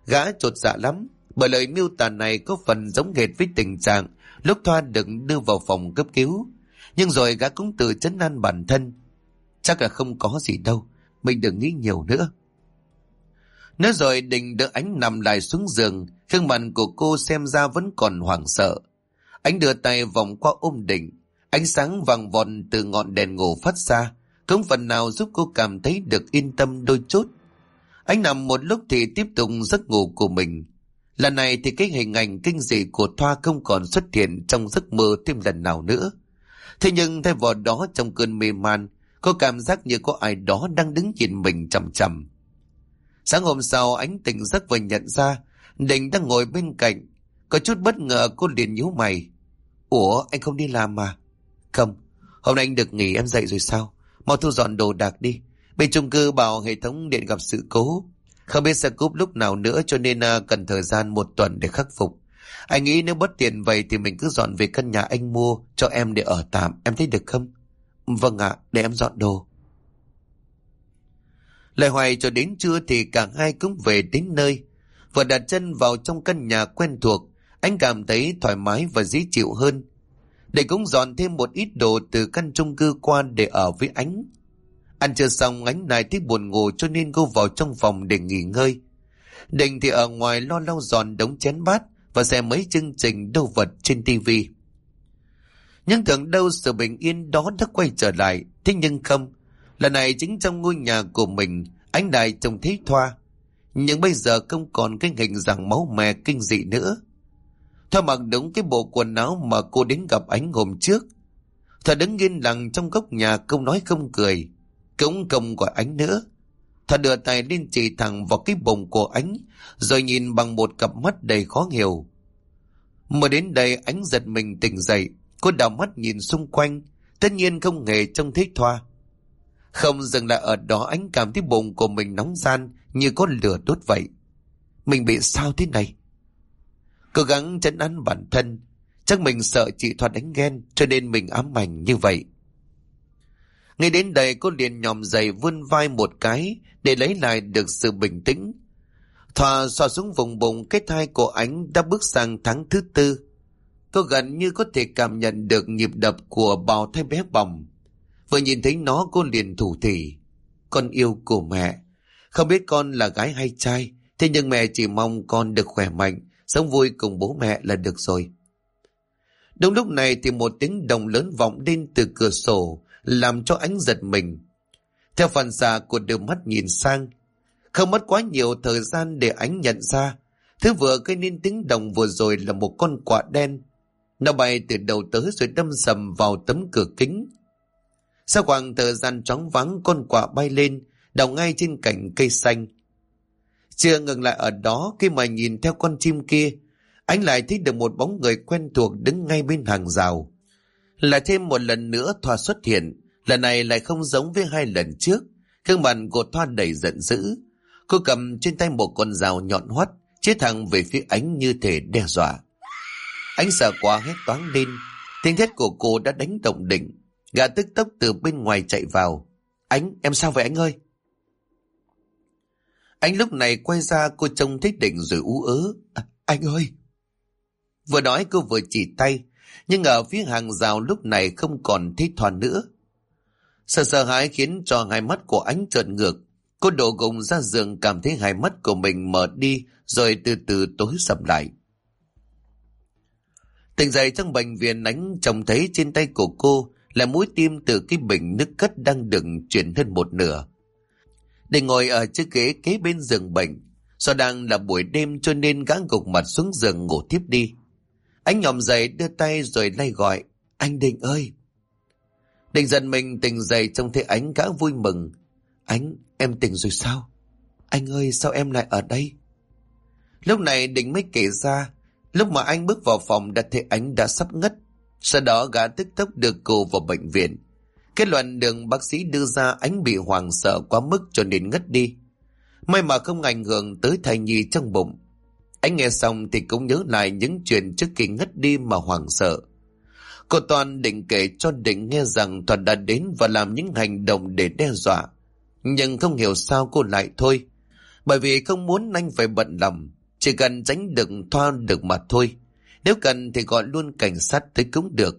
Gã chột dạ lắm, bởi lời miêu tả này có phần giống hệt với tình trạng lúc Thoa được đưa vào phòng cấp cứu. Nhưng rồi gã cũng tự trấn an bản thân. Chắc là không có gì đâu, mình đừng nghĩ nhiều nữa. Nói rồi Đình đỡ Ánh nằm lại xuống giường. Gương mặt của cô xem ra vẫn còn hoảng sợ. Ánh đưa tay vòng qua ôm Đình. Ánh sáng vàng vọt từ ngọn đèn ngủ phát ra, cũng phần nào giúp cô cảm thấy được yên tâm đôi chút. Anh nằm một lúc thì tiếp tục giấc ngủ của mình. Lần này thì cái hình ảnh kinh dị của Thoa không còn xuất hiện trong giấc mơ thêm lần nào nữa. Thế nhưng thay vào đó, trong cơn mê man, cô cảm giác như có ai đó đang đứng nhìn mình chằm chằm. Sáng hôm sau, Ánh tỉnh giấc và nhận ra Đình đang ngồi bên cạnh. Có chút bất ngờ, cô liền nhíu mày. Ủa, anh không đi làm mà? Không, hôm nay anh được nghỉ, em dậy rồi sao? Mau thu dọn đồ đạc đi. Bên chung cư bảo hệ thống điện gặp sự cố, không biết sẽ cúp lúc nào nữa, cho nên cần thời gian 1 tuần để khắc phục. Anh nghĩ nếu bất tiện vậy thì mình cứ dọn về căn nhà anh mua cho em để ở tạm, em thấy được không? Vâng ạ, để em dọn đồ. Lại hoài cho đến trưa thì cả hai cũng về đến nơi. Vừa đặt chân vào trong căn nhà quen thuộc, anh cảm thấy thoải mái và dễ chịu hơn. Để cũng dọn thêm một ít đồ từ căn chung cư qua để ở với Ánh. Ăn trưa xong, Ánh này thấy buồn ngủ cho nên cô vào trong phòng để nghỉ ngơi. Đình thì ở ngoài lo lau dọn đống chén bát và xem mấy chương trình đâu vật trên tivi. Nhưng tưởng đâu sự bình yên đó đã quay trở lại. Thế nhưng không, lần này chính trong ngôi nhà của mình, Ánh Đại trông thấy Thoa. Nhưng bây giờ không còn cái hình dạng máu me kinh dị nữa. Thoa mặc đúng cái bộ quần áo mà cô đến gặp Ánh hôm trước. Thoa đứng yên lặng trong góc nhà, không nói không cười, cũng không gọi Ánh nữa. Thoa đưa tay lên chỉ thẳng vào cái bụng của Ánh, rồi nhìn bằng một cặp mắt đầy khó hiểu. Mới đến đây, Ánh giật mình tỉnh dậy. Cô đảo mắt nhìn xung quanh, tất nhiên không hề trông thấy Thoa. Không dừng lại ở đó, Ánh cảm thấy bụng của mình nóng ran như có lửa đốt vậy. Mình bị sao thế này? Cố gắng trấn an bản thân, chắc mình sợ chị Thoa đánh ghen cho nên mình ám ảnh như vậy. Ngay đến đây, cô liền nhòm dậy vươn vai một cái để lấy lại được sự bình tĩnh. Thoa xoa xuống vùng bụng, cái thai của Ánh đã bước sang tháng thứ 4. Cô gần như có thể cảm nhận được nhịp đập của bào thai bé bỏng. Vừa nhìn thấy nó, cô liền thủ thỉ. Con yêu của mẹ. Không biết con là gái hay trai, thế nhưng mẹ chỉ mong con được khỏe mạnh, sống vui cùng bố mẹ là được rồi. Đúng lúc này thì một tiếng động lớn vọng lên từ cửa sổ, làm cho Ánh giật mình. Theo phản xạ của đưa mắt nhìn sang, không mất quá nhiều thời gian để Ánh nhận ra thứ vừa gây nên tiếng động vừa rồi là một con quạ đen. Nó bay từ đầu tới rồi đâm sầm vào tấm cửa kính. Sau khoảng thời gian choáng váng, con quạ bay lên, đậu ngay trên cành cây xanh. Chưa ngừng lại ở đó, khi mà nhìn theo con chim kia, Ánh lại thấy được một bóng người quen thuộc đứng ngay bên hàng rào. Lại thêm một lần nữa Thoa xuất hiện, lần này lại không giống với 2 lần trước. Gương mặt của Thoa đầy giận dữ. Cô cầm trên tay một con dao nhọn hoắt, chĩa thẳng về phía Ánh như thể đe dọa. Ánh sợ quá hét toáng lên, tiếng thét của cô đã đánh động Định. Gã tức tốc từ bên ngoài chạy vào. Ánh, em sao vậy Ánh ơi? Ánh lúc này quay ra, cô trông thấy Định rồi ú ớ. Anh ơi! Vừa nói cô vừa chỉ tay, nhưng ở phía hàng rào lúc này không còn thấy Thoa nữa. Sợ hãi khiến cho hai mắt của Ánh trợn ngược. Cô đổ gục ra giường, cảm thấy hai mắt của mình mở đi rồi từ từ tối sầm lại. Tỉnh dậy trong bệnh viện, Ánh trông thấy trên tay của cô là mũi tim từ cái bình nước cất đang đựng chuyển hơn một nửa. Để ngồi ở chiếc ghế kế bên giường bệnh. Do đang là buổi đêm cho nên gã gục mặt xuống giường ngủ tiếp đi. Anh nhòm dậy đưa tay rồi lay gọi. Anh Định ơi! Định giật mình tỉnh dậy trông thấy Ánh, gã vui mừng. Ánh, em tỉnh rồi sao? Anh ơi, sao em lại ở đây? Lúc này Định mới kể ra, lúc mà anh bước vào phòng đã thấy Ánh đã sắp ngất. Sau đó gã tức tốc đưa cô vào bệnh viện. Kết luận được bác sĩ đưa ra, Ánh bị hoảng sợ quá mức cho nên ngất đi. May mà không ảnh hưởng tới thai nhi trong bụng. Ánh nghe xong thì cũng nhớ lại những chuyện trước khi ngất đi mà hoảng sợ. Cô Toàn định kể cho Định nghe rằng Toàn đã đến và làm những hành động để đe dọa. Nhưng không hiểu sao cô lại thôi. Bởi vì không muốn anh phải bận lòng. Chỉ cần tránh đừng thoa được mà thôi. Nếu cần thì gọi luôn cảnh sát tới cũng được.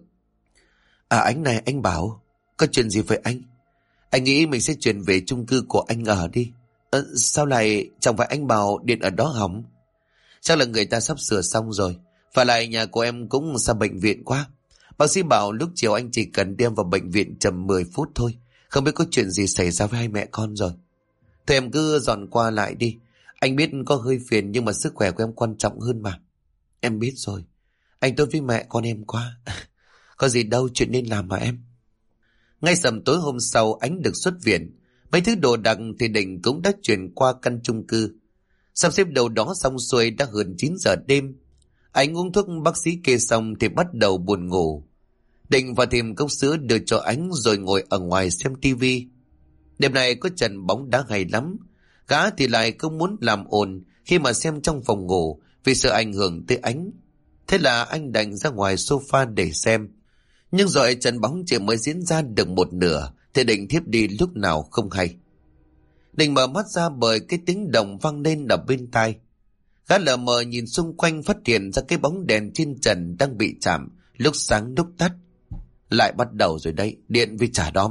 À anh này, anh Bảo, có chuyện gì với anh? Anh nghĩ mình sẽ chuyển về chung cư của anh ở đi. Sao lại chẳng phải anh Bảo điện ở đó hỏng? Chắc là người ta sắp sửa xong rồi. Và lại nhà của em cũng xa bệnh viện quá. Bác sĩ bảo lúc chiều anh chỉ cần đem vào bệnh viện chậm 10 phút thôi. Không biết có chuyện gì xảy ra với hai mẹ con rồi. Thôi em cứ dọn qua lại đi. Anh biết có hơi phiền nhưng mà sức khỏe của em quan trọng hơn mà. Em biết rồi. Anh tốt với mẹ con em quá. Có gì đâu, chuyện nên làm mà em. Ngay sầm tối hôm sau Ánh được xuất viện. Mấy thứ đồ đạc thì Định cũng đã chuyển qua căn chung cư. Sắp xếp đầu đó xong xuôi đã hơn 9 giờ đêm. Anh uống thuốc bác sĩ kê xong thì bắt đầu buồn ngủ. Định vào tìm cốc sữa đưa cho Ánh rồi ngồi ở ngoài xem tivi. Đêm này có trận bóng đá hay lắm. Gã thì lại không muốn làm ồn khi mà xem trong phòng ngủ vì sợ ảnh hưởng tới Ánh. Thế là anh đành ra ngoài sofa để xem. Nhưng rồi trận bóng chỉ mới diễn ra được một nửa thì Định thiếp đi lúc nào không hay. Định mở mắt ra bởi cái tiếng động vang lên ở bên tai. Gã lờ mờ nhìn xung quanh phát hiện ra cái bóng đèn trên trần đang bị chạm, lúc sáng lúc tắt. Lại bắt đầu rồi đấy, điện với trả đóm.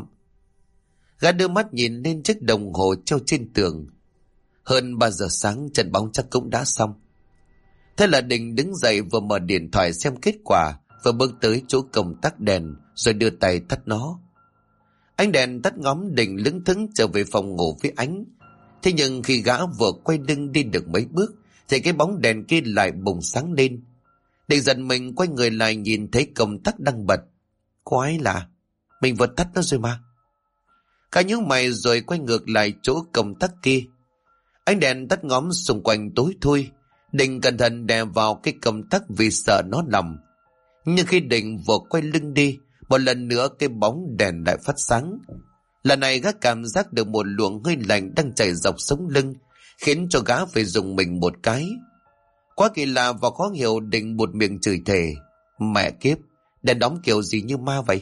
Gã đưa mắt nhìn lên chiếc đồng hồ treo trên tường. Hơn 3 giờ sáng trận bóng chắc cũng đã xong. Thế là Định đứng dậy vừa mở điện thoại xem kết quả, vừa bước tới chỗ công tắc đèn rồi đưa tay tắt nó. Ánh đèn tắt ngóm, Định lững thững trở về phòng ngủ với Ánh. Thế nhưng khi gã vừa quay lưng đi được mấy bước thì cái bóng đèn kia lại bùng sáng lên. Định giận mình quay người lại nhìn thấy công tắc đang bật. Quái lạ, mình vừa tắt nó rồi mà. Cả nhướng mày rồi quay ngược lại chỗ công tắc kia. Ánh đèn tắt ngóm xung quanh tối thui. Định cẩn thận đè vào cái công tắc vì sợ nó lầm. Nhưng khi Định vừa quay lưng đi, một lần nữa cái bóng đèn lại phát sáng. Lần này gã cảm giác được một luồng hơi lạnh đang chảy dọc sống lưng, khiến cho gã phải dùng mình một cái. Quá kỳ lạ và khó hiểu, Định buột miệng chửi thề. Mẹ kiếp, đèn đóm kiểu gì như ma vậy?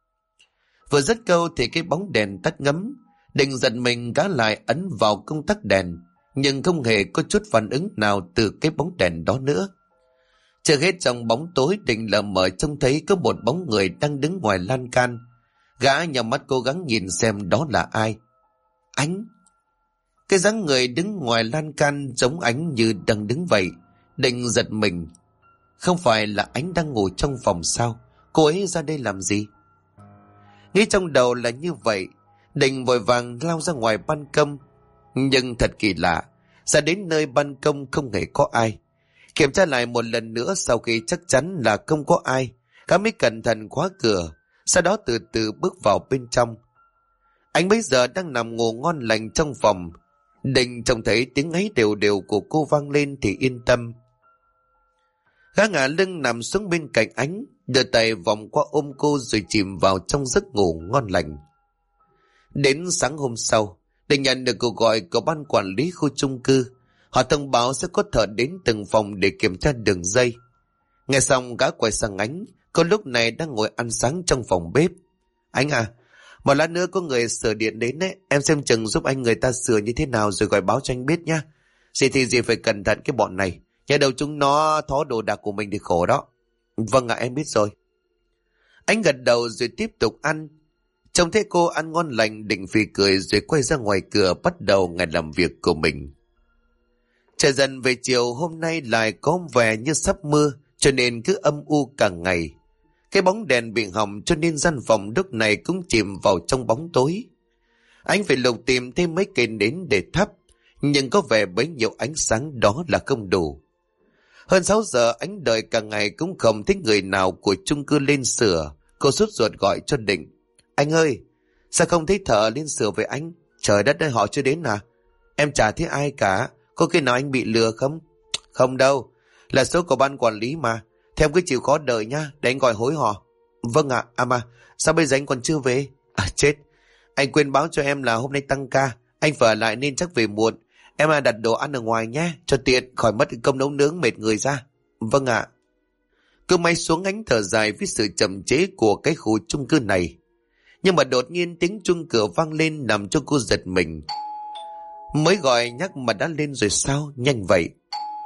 Vừa dứt câu thì cái bóng đèn tắt ngấm. Định giật mình gã lại ấn vào công tắc đèn, nhưng không hề có chút phản ứng nào từ cái bóng đèn đó nữa. Chưa hết trong bóng tối, Định lờ mờ trông thấy có một bóng người đang đứng ngoài lan can. Gã nhắm mắt cố gắng nhìn xem đó là ai. Ánh. Cái dáng người đứng ngoài lan can giống Ánh như đang đứng vậy. Định giật mình. Không phải là Ánh đang ngồi trong phòng sao? Cô ấy ra đây làm gì? Nghĩ trong đầu là như vậy, Định vội vàng lao ra ngoài ban công. Nhưng thật kỳ lạ, ra đến nơi ban công không hề có ai. Kiểm tra lại một lần nữa, sau khi chắc chắn là không có ai, gã mới cẩn thận khóa cửa, sau đó từ từ bước vào bên trong. Anh bây giờ đang nằm ngủ ngon lành trong phòng. Định trông thấy tiếng ấy đều đều của cô vang lên thì yên tâm. Gã ngả lưng nằm xuống bên cạnh Ánh, đưa tay vòng qua ôm cô rồi chìm vào trong giấc ngủ ngon lành. Đến sáng hôm sau, Định nhận được cuộc gọi của ban quản lý khu chung cư. Họ thông báo sẽ có thợ đến từng phòng để kiểm tra đường dây. Nghe xong gã quay sang Ánh, cô lúc này đang ngồi ăn sáng trong phòng bếp. Anh à, một lát nữa có người sửa điện đến đấy, em xem chừng giúp anh người ta sửa như thế nào rồi gọi báo cho anh biết nhá. Gì thì gì phải cẩn thận cái bọn này, nhớ đâu chúng nó thó đồ đạc của mình thì khổ đó. Vâng ạ, em biết rồi. Anh gật đầu rồi tiếp tục ăn. Trông thấy cô ăn ngon lành, Định phì cười rồi quay ra ngoài cửa bắt đầu ngày làm việc của mình. Trời dần về chiều, hôm nay lại có vẻ như sắp mưa, cho nên cứ âm u cả ngày. Cái bóng đèn bị hỏng cho nên gian phòng lúc này cũng chìm vào trong bóng tối. Anh phải lục tìm thêm mấy cây nến để thắp, nhưng có vẻ bấy nhiêu ánh sáng đó là không đủ. Hơn 6 giờ anh đợi cả ngày cũng không thấy người nào của chung cư lên sửa. Cô sốt ruột gọi cho Định. Anh ơi, sao không thấy thợ lên sửa với anh? Trời đất ơi, họ chưa đến à? Em chả thấy ai cả. Có khi nào anh bị lừa không? Không đâu, là số của ban quản lý mà. Theo cứ chịu khó đợi nha, để anh gọi hối họ. Vâng ạ, à mà, sao bây giờ anh còn chưa về? À chết, anh quên báo cho em là hôm nay tăng ca. Anh phải ở lại nên chắc về muộn. Em đặt đồ ăn ở ngoài nhé, cho tiện khỏi mất công nấu nướng mệt người ra. Vâng ạ. Cứ máy xuống Ánh thở dài với sự chậm chế của cái khu chung cư này. Nhưng mà đột nhiên tiếng chuông cửa vang lên làm cho cô giật mình. Mới gọi nhắc mà đã lên rồi sao? Nhanh vậy.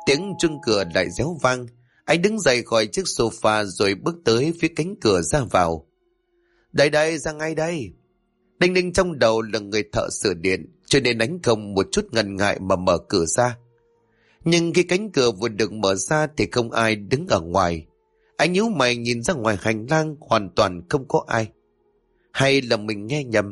Tiếng chuông cửa lại réo vang. Anh đứng dậy khỏi chiếc sofa rồi bước tới phía cánh cửa ra vào. Đây đây, ra ngay đây. Đinh Ninh trong đầu là người thợ sửa điện, cho nên anh không một chút ngần ngại mà mở cửa ra. Nhưng khi cánh cửa vừa được mở ra thì không ai đứng ở ngoài. Anh nhíu mày nhìn ra ngoài hành lang, hoàn toàn không có ai. Hay là mình nghe nhầm?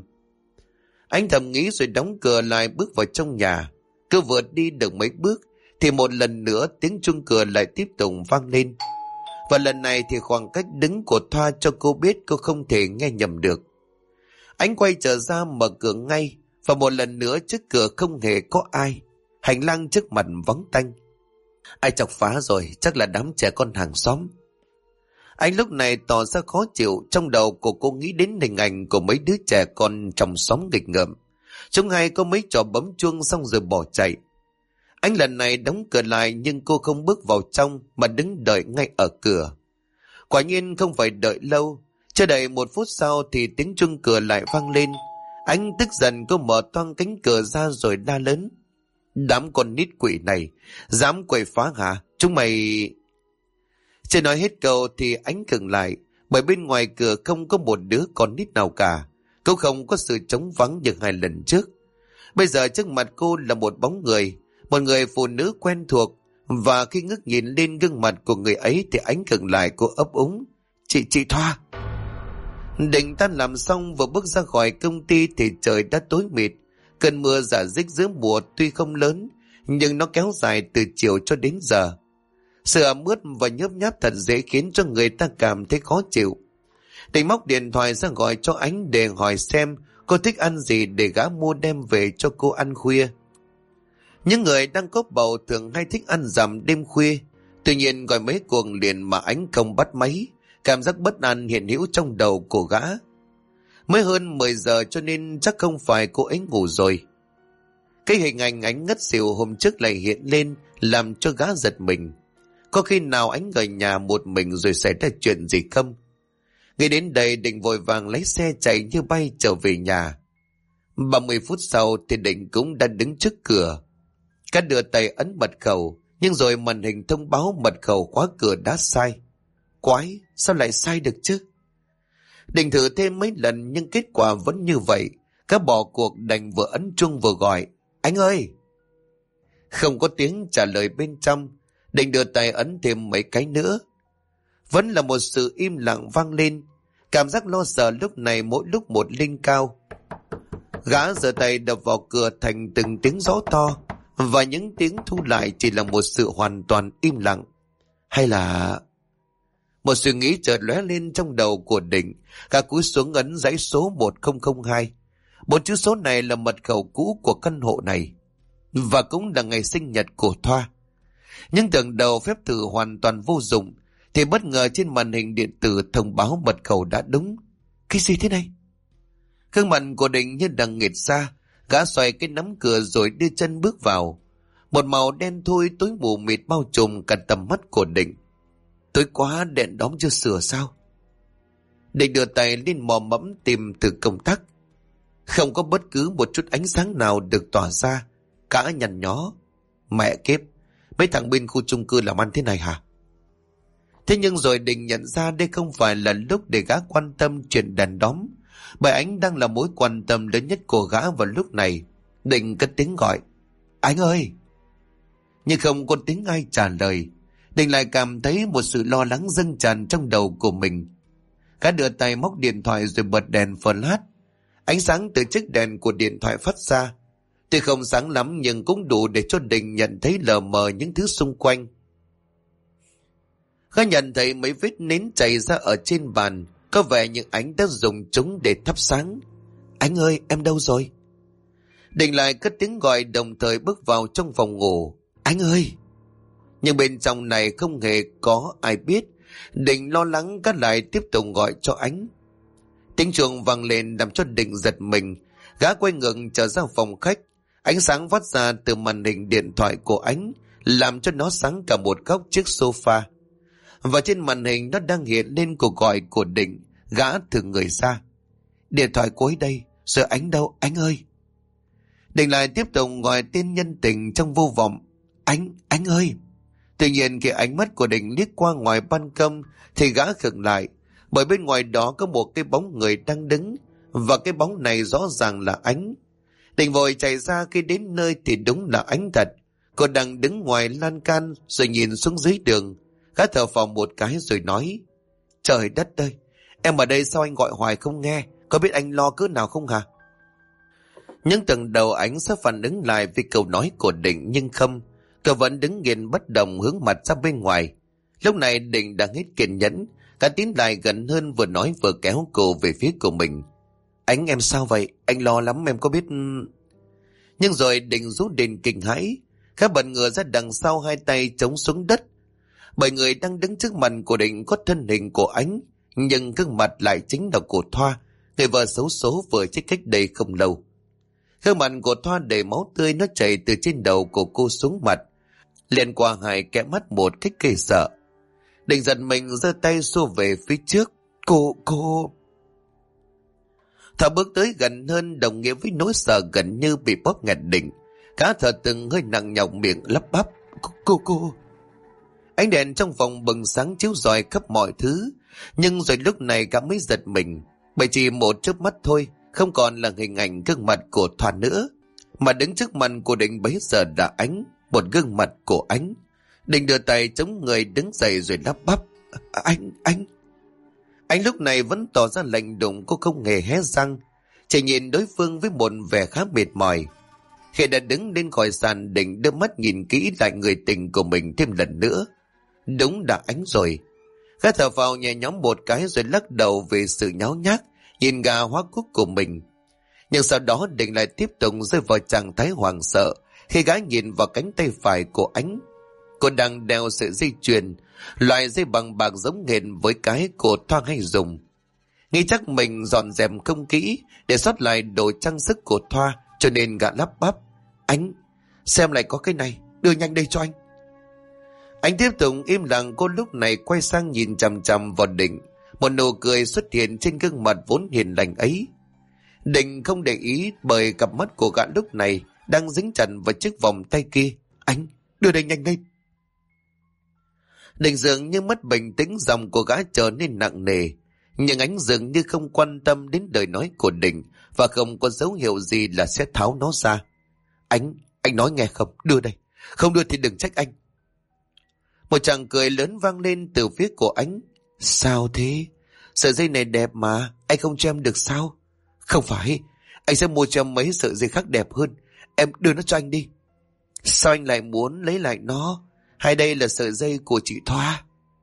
Anh thầm nghĩ rồi đóng cửa lại bước vào trong nhà. Cứ vừa đi được mấy bước thì một lần nữa tiếng chuông cửa lại tiếp tục vang lên. Và lần này thì khoảng cách đứng của Thoa cho cô biết cô không thể nghe nhầm được. Anh quay trở ra mở cửa ngay, và một lần nữa trước cửa không hề có ai. Hành lang trước mặt vắng tanh. Ai chọc phá rồi, chắc là đám trẻ con hàng xóm. Anh lúc này tỏ ra khó chịu, trong đầu của cô nghĩ đến hình ảnh của mấy đứa trẻ con trong xóm nghịch ngợm. Chúng hay có mấy trò bấm chuông xong rồi bỏ chạy. Anh lần này đóng cửa lại nhưng cô không bước vào trong mà đứng đợi ngay ở cửa. Quả nhiên không phải đợi lâu, chưa đầy 1 phút sau thì tiếng chuông cửa lại vang lên. Anh tức giận cô mở toang cánh cửa ra rồi la lớn. Đám con nít quỷ này, dám quậy phá hả? Chúng mày... Chưa nói hết câu thì anh khựng lại, bởi bên ngoài cửa không có một đứa con nít nào cả. Cô không có sự trống vắng như 2 lần trước. Bây giờ trước mặt cô là một bóng người, một người phụ nữ quen thuộc, và khi ngước nhìn lên gương mặt của người ấy thì anh khựng lại, cô ấp úng. Chị Thoa. Định tan làm xong vừa bước ra khỏi công ty thì trời đã tối mịt. Cơn mưa rả rích giữa mùa tuy không lớn, nhưng nó kéo dài từ chiều cho đến giờ. Sự ẩm ướt và nhớp nháp thật dễ khiến cho người ta cảm thấy khó chịu. Định móc điện thoại ra gọi cho Ánh để hỏi xem cô thích ăn gì để gã mua đem về cho cô ăn khuya. Những người đang có bầu thường hay thích ăn dặm đêm khuya. Tuy nhiên gọi mấy cuộc liền mà Ánh không bắt máy. Cảm giác bất an hiện hữu trong đầu của gã. Mới hơn 10 giờ cho nên chắc không phải cô ấy ngủ rồi. Cái hình ảnh Ánh ngất xỉu hôm trước lại hiện lên, làm cho gã giật mình. Có khi nào Ánh ở nhà một mình rồi xảy ra chuyện gì không? Ngay đến đây Định vội vàng lấy xe chạy như bay trở về nhà. 30 phút sau thì Định cũng đã đứng trước cửa. Gã đưa tay ấn mật khẩu, nhưng rồi màn hình thông báo mật khẩu khóa cửa đã sai. Quái, sao lại sai được chứ? Định thử thêm mấy lần nhưng kết quả vẫn như vậy. Gã bỏ cuộc đành vừa ấn chuông vừa gọi. Anh ơi! Không có tiếng trả lời bên trong. Định đưa tay ấn thêm mấy cái nữa. Vẫn là một sự im lặng vang lên. Cảm giác lo sợ lúc này mỗi lúc một lên cao. Gã giơ tay đập vào cửa thành từng tiếng gió to, và những tiếng thu lại chỉ là một sự hoàn toàn im lặng. Hay là... Một suy nghĩ chợt lóe lên trong đầu của Định. Gã cúi xuống ấn dãy số 1002. 4 chữ số này là mật khẩu cũ của căn hộ này, và cũng là ngày sinh nhật của Thoa. Nhưng tưởng đầu phép thử hoàn toàn vô dụng thì bất ngờ trên màn hình điện tử thông báo mật khẩu đã đúng. Cái gì thế này? Gương mặt của Định như đang nghệt ra. Gã xoay cái nắm cửa rồi đưa chân bước vào. Một màu đen thui tối mù mịt bao trùm cả tầm mắt của Định. Tối quá, đèn đóm chưa sửa sao? Định đưa tay lên mò mẫm tìm từ công tắc. Không có bất cứ một chút ánh sáng nào được tỏa ra. Cả nhằn nhó. Mẹ kiếp, mấy thằng bên khu chung cư làm ăn thế này hả? Thế nhưng rồi Định nhận ra đây không phải là lúc để gã quan tâm chuyện đèn đóm, bởi Ánh đang là mối quan tâm lớn nhất của gã vào lúc này. Định cất tiếng gọi. Ánh ơi! Nhưng không có tiếng ai trả lời. Định lại cảm thấy một sự lo lắng dâng tràn trong đầu của mình. Gã đưa tay móc điện thoại rồi bật đèn flash. Ánh sáng từ chiếc đèn của điện thoại phát ra. Tuy không sáng lắm nhưng cũng đủ để cho Định nhận thấy lờ mờ những thứ xung quanh. Gã nhận thấy mấy vết nến chảy ra ở trên bàn, có vẻ như Ánh đã dùng chúng để thắp sáng. Ánh ơi, em đâu rồi? Định lại cất tiếng gọi đồng thời bước vào trong phòng ngủ. Ánh ơi! Nhưng bên trong này không hề có ai biết. Định lo lắng cắt lại tiếp tục gọi cho Ánh. Tiếng chuông vang lên làm cho Định giật mình. Gã quay ngược trở ra phòng khách. Ánh sáng phát ra từ màn hình điện thoại của Ánh, làm cho nó sáng cả một góc chiếc sofa. Và trên màn hình nó đang hiện lên cuộc gọi của Định. Gã thử người ra. Điện thoại cuối đây, giờ Ánh đâu, Ánh ơi? Định lại tiếp tục gọi tên nhân tình trong vô vọng. Ánh ơi! Tuy nhiên khi ánh mắt của Định liếc qua ngoài ban công thì gã khựng lại, bởi bên ngoài đó có một cái bóng người đang đứng, và cái bóng này rõ ràng là Ánh. Định vội chạy ra, khi đến nơi thì đúng là Ánh thật. Cô đang đứng ngoài lan can rồi nhìn xuống dưới đường. Gã thở phào một cái rồi nói: Trời đất ơi, em ở đây sao anh gọi hoài không nghe, có biết anh lo cỡ nào không hả? Nhưng từng đầu Ánh sẽ phản ứng lại với câu nói của Định, nhưng không. Cậu vẫn đứng nghiền bất động, hướng mặt ra bên ngoài. Lúc này Định đang hết kiên nhẫn, cả tiến lại gần hơn, vừa nói vừa kéo cô về phía của mình. Ánh, em sao vậy? Anh lo lắm em có biết. Nhưng rồi Định rút đến kinh hãi, khá bật ngửa ra đằng sau, hai tay chống xuống đất. Bởi người đang đứng trước mặt của Định có thân hình của Ánh, nhưng gương mặt lại chính là của Thoa, người vợ xấu số vừa chết cách đây không lâu. Gương mặt của Thoa đầy máu tươi, nó chảy từ trên đầu của cô xuống mặt, liền qua hai kẽ mắt một cách ghê sợ. Định giật mình giơ tay xô về phía trước. Cô... Thọ bước tới gần hơn, đồng nghĩa với nỗi sợ gần như bị bóp nghẹt Định. Cá thở từng hơi nặng nhọc, miệng lắp bắp. Cô... Ánh đèn trong phòng bừng sáng chiếu rọi khắp mọi thứ, nhưng rồi lúc này cả mới giật mình, bởi chỉ một chớp mắt thôi, không còn là hình ảnh gương mặt của Thoa nữa, mà đứng trước mặt của Định bấy giờ là Ánh, một gương mặt của Ánh. Định đưa tay chống người đứng dậy rồi lắp bắp. Anh lúc này vẫn tỏ ra lạnh lùng, cô không hề hé răng, chỉ nhìn đối phương với một vẻ khá mệt mỏi. Khi đã đứng lên khỏi sàn, Định đưa mắt nhìn kỹ lại người tình của mình thêm lần nữa. Đúng là Ánh rồi. Gã thở vào nhẹ nhõm một cái rồi lắc đầu về sự nháo nhác nhìn gà hóa quốc của mình. Nhưng sau đó Định lại tiếp tục rơi vào trạng thái hoảng sợ khi gã nhìn vào cánh tay phải của Ánh. Cô đang đeo sợi dây chuyền, loại dây bằng bạc giống hệt với cái của Thoa hay dùng. Nghĩ chắc mình dọn dẹp không kỹ để sót lại đồ trang sức của Thoa, cho nên gã lắp bắp. Ánh, xem lại có cái này, đưa nhanh đây cho anh. Anh tiếp tục im lặng. Cô lúc này quay sang nhìn chằm chằm vào Định, một nụ cười xuất hiện trên gương mặt vốn hiền lành ấy. Định không để ý, bởi cặp mắt của gã lúc này đang dính chặt vào chiếc vòng tay kia. Anh, đưa đây nhanh lên. Định dường như mất bình tĩnh, giọng của gã trở nên nặng nề, nhưng Ánh dường như không quan tâm đến lời nói của Định và không có dấu hiệu gì là sẽ tháo nó ra. Anh nói nghe không? Đưa đây. Không đưa thì đừng trách anh. Một tràng cười lớn vang lên từ phía của Ánh. Sao thế? Sợi dây này đẹp mà, anh không cho em được sao? Không phải, anh sẽ mua cho em mấy sợi dây khác đẹp hơn. Em đưa nó cho anh đi. Sao anh lại muốn lấy lại nó? Hay đây là sợi dây của chị Thoa?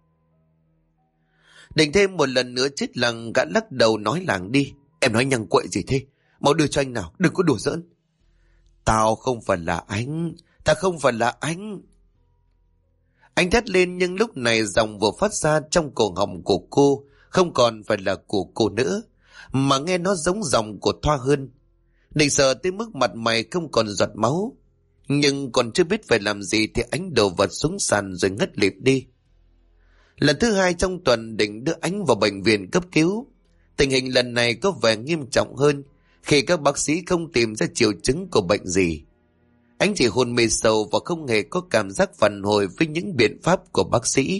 Định thêm một lần nữa chết lặng, gã lắc đầu nói làng đi. Em nói nhằng quậy gì thế? Mau đưa cho anh nào, đừng có đùa giỡn. Tao không phải là Ánh. Ta không phải là Ánh. Anh thét lên, nhưng lúc này giọng vừa phát ra trong cổ họng của cô không còn phải là của cô nữa, mà nghe nó giống giọng của Thoa hơn. Định sợ tới mức mặt mày không còn giọt máu, nhưng còn chưa biết phải làm gì thì Ánh đổ vật xuống sàn rồi ngất lịm đi. Lần thứ hai trong tuần, Định đưa Ánh vào bệnh viện cấp cứu. Tình hình lần này có vẻ nghiêm trọng hơn khi các bác sĩ không tìm ra triệu chứng của bệnh gì. Ánh chỉ hôn mê sâu và không hề có cảm giác phản hồi với những biện pháp của bác sĩ.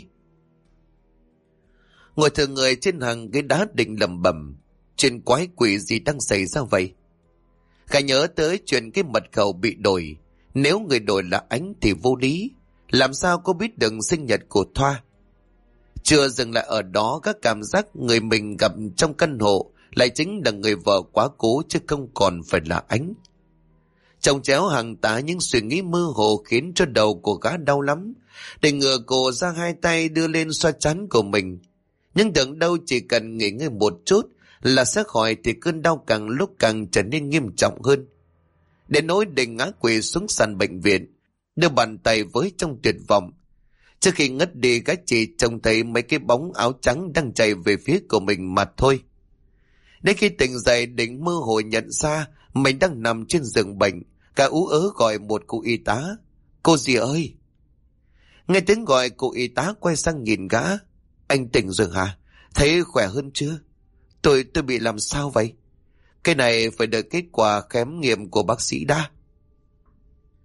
Ngồi thờ người trên hàng ghế đá, Định lẩm bẩm, chuyện quái quỷ gì đang xảy ra vậy? Gã nhớ tới chuyện cái mật khẩu bị đổi. Nếu người đổi là Ánh thì vô lý. Làm sao cô biết được sinh nhật của Thoa? Chưa dừng lại ở đó, các cảm giác người mình gặp trong căn hộ lại chính là người vợ quá cố, chứ không còn phải là Ánh. Chồng chéo hàng tá những suy nghĩ mơ hồ khiến cho đầu của gã đau lắm. Để ngửa cổ ra, hai tay đưa lên xoa trán của mình. Nhưng tưởng đâu chỉ cần nghỉ ngơi một chút là sẽ khỏi, thì cơn đau càng lúc càng trở nên nghiêm trọng hơn. Đến nỗi Định ngã quỵ xuống sàn bệnh viện, đưa bàn tay với trong tuyệt vọng. Trước khi ngất đi, gã chỉ trông thấy mấy cái bóng áo trắng đang chạy về phía của mình mà thôi. Đến khi tỉnh dậy, Định mơ hồ nhận ra mình đang nằm trên giường bệnh. Gã ú ớ gọi một cô y tá. Cô gì ơi? Nghe tiếng gọi, cô y tá quay sang nhìn gã. Anh tỉnh rồi hả? Thấy khỏe hơn chưa? Tôi bị làm sao vậy? Cái này phải đợi kết quả khám nghiệm của bác sĩ đã.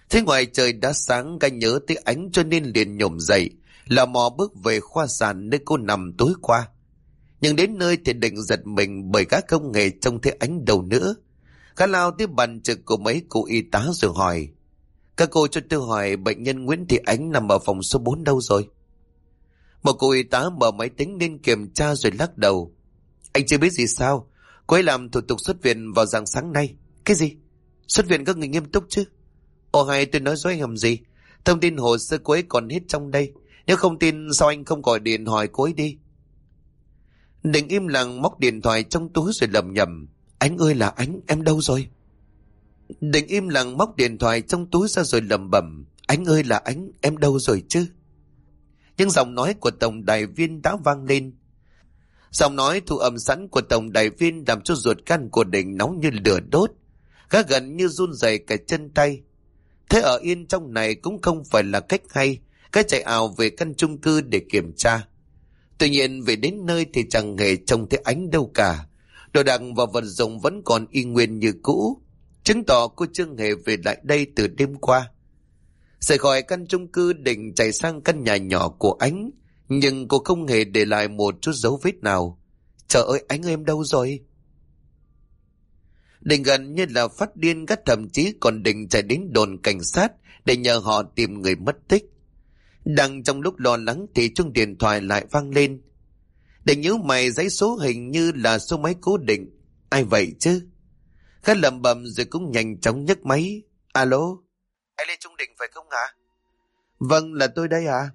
Thế ngoài trời đã sáng, gã nhớ tới Ánh cho nên liền nhổm dậy, lò mò bước về khoa sản nơi cô nằm tối qua. Nhưng đến nơi thì định giật mình bởi gã không hề trông thấy Ánh đâu nữa. Gã lao tới bàn trực của mấy cô y tá rồi hỏi: các cô cho tôi hỏi bệnh nhân Nguyễn Thị Ánh nằm ở phòng số 4 đâu rồi? Một cô y tá mở máy tính lên kiểm tra rồi lắc đầu: anh chưa biết gì sao? Cô ấy làm thủ tục xuất viện vào rạng sáng nay. Cái gì? Xuất viện các người nghiêm túc chứ? Ồ hay tôi nói dối làm gì? Thông tin hồ sơ cô ấy còn hết trong đây. Nếu không tin sao anh không gọi điện hỏi cô ấy đi? Định im lặng móc điện thoại trong túi rồi lẩm nhẩm: Ánh ơi là Ánh, em đâu rồi? Định im lặng móc điện thoại trong túi ra rồi lẩm bẩm: Ánh ơi là Ánh, em đâu rồi chứ? Nhưng giọng nói của tổng đài viên đã vang lên. Giọng nói thu âm sẵn của tổng đài viên làm cho ruột gan của Định nóng như lửa đốt. Gã gần như run rẩy cả chân tay. Thế ở yên trong này cũng không phải là cách hay. Gã chạy ào về căn chung cư để kiểm tra. Tuy nhiên về đến nơi thì chẳng hề trông thấy Ánh đâu cả. Đồ đạc và vật dụng vẫn còn y nguyên như cũ, chứng tỏ cô chưa hề về lại đây từ đêm qua. Rời khỏi căn chung cư, Định chạy sang căn nhà nhỏ của Ánh, nhưng cô không hề để lại một chút dấu vết nào. Trời ơi, Ánh ơi, em đâu rồi? Định gần như là phát điên, gắt thậm chí còn định chạy đến đồn cảnh sát để nhờ họ tìm người mất tích. Đang trong lúc lo lắng thì chuông điện thoại lại vang lên. Định nhíu mày, dãy số hình như là số máy cố định. Ai vậy chứ? Gã lẩm bẩm rồi cũng nhanh chóng nhấc máy. Alo? Anh Lê Trung Định phải không hả? Vâng, là tôi đây ạ.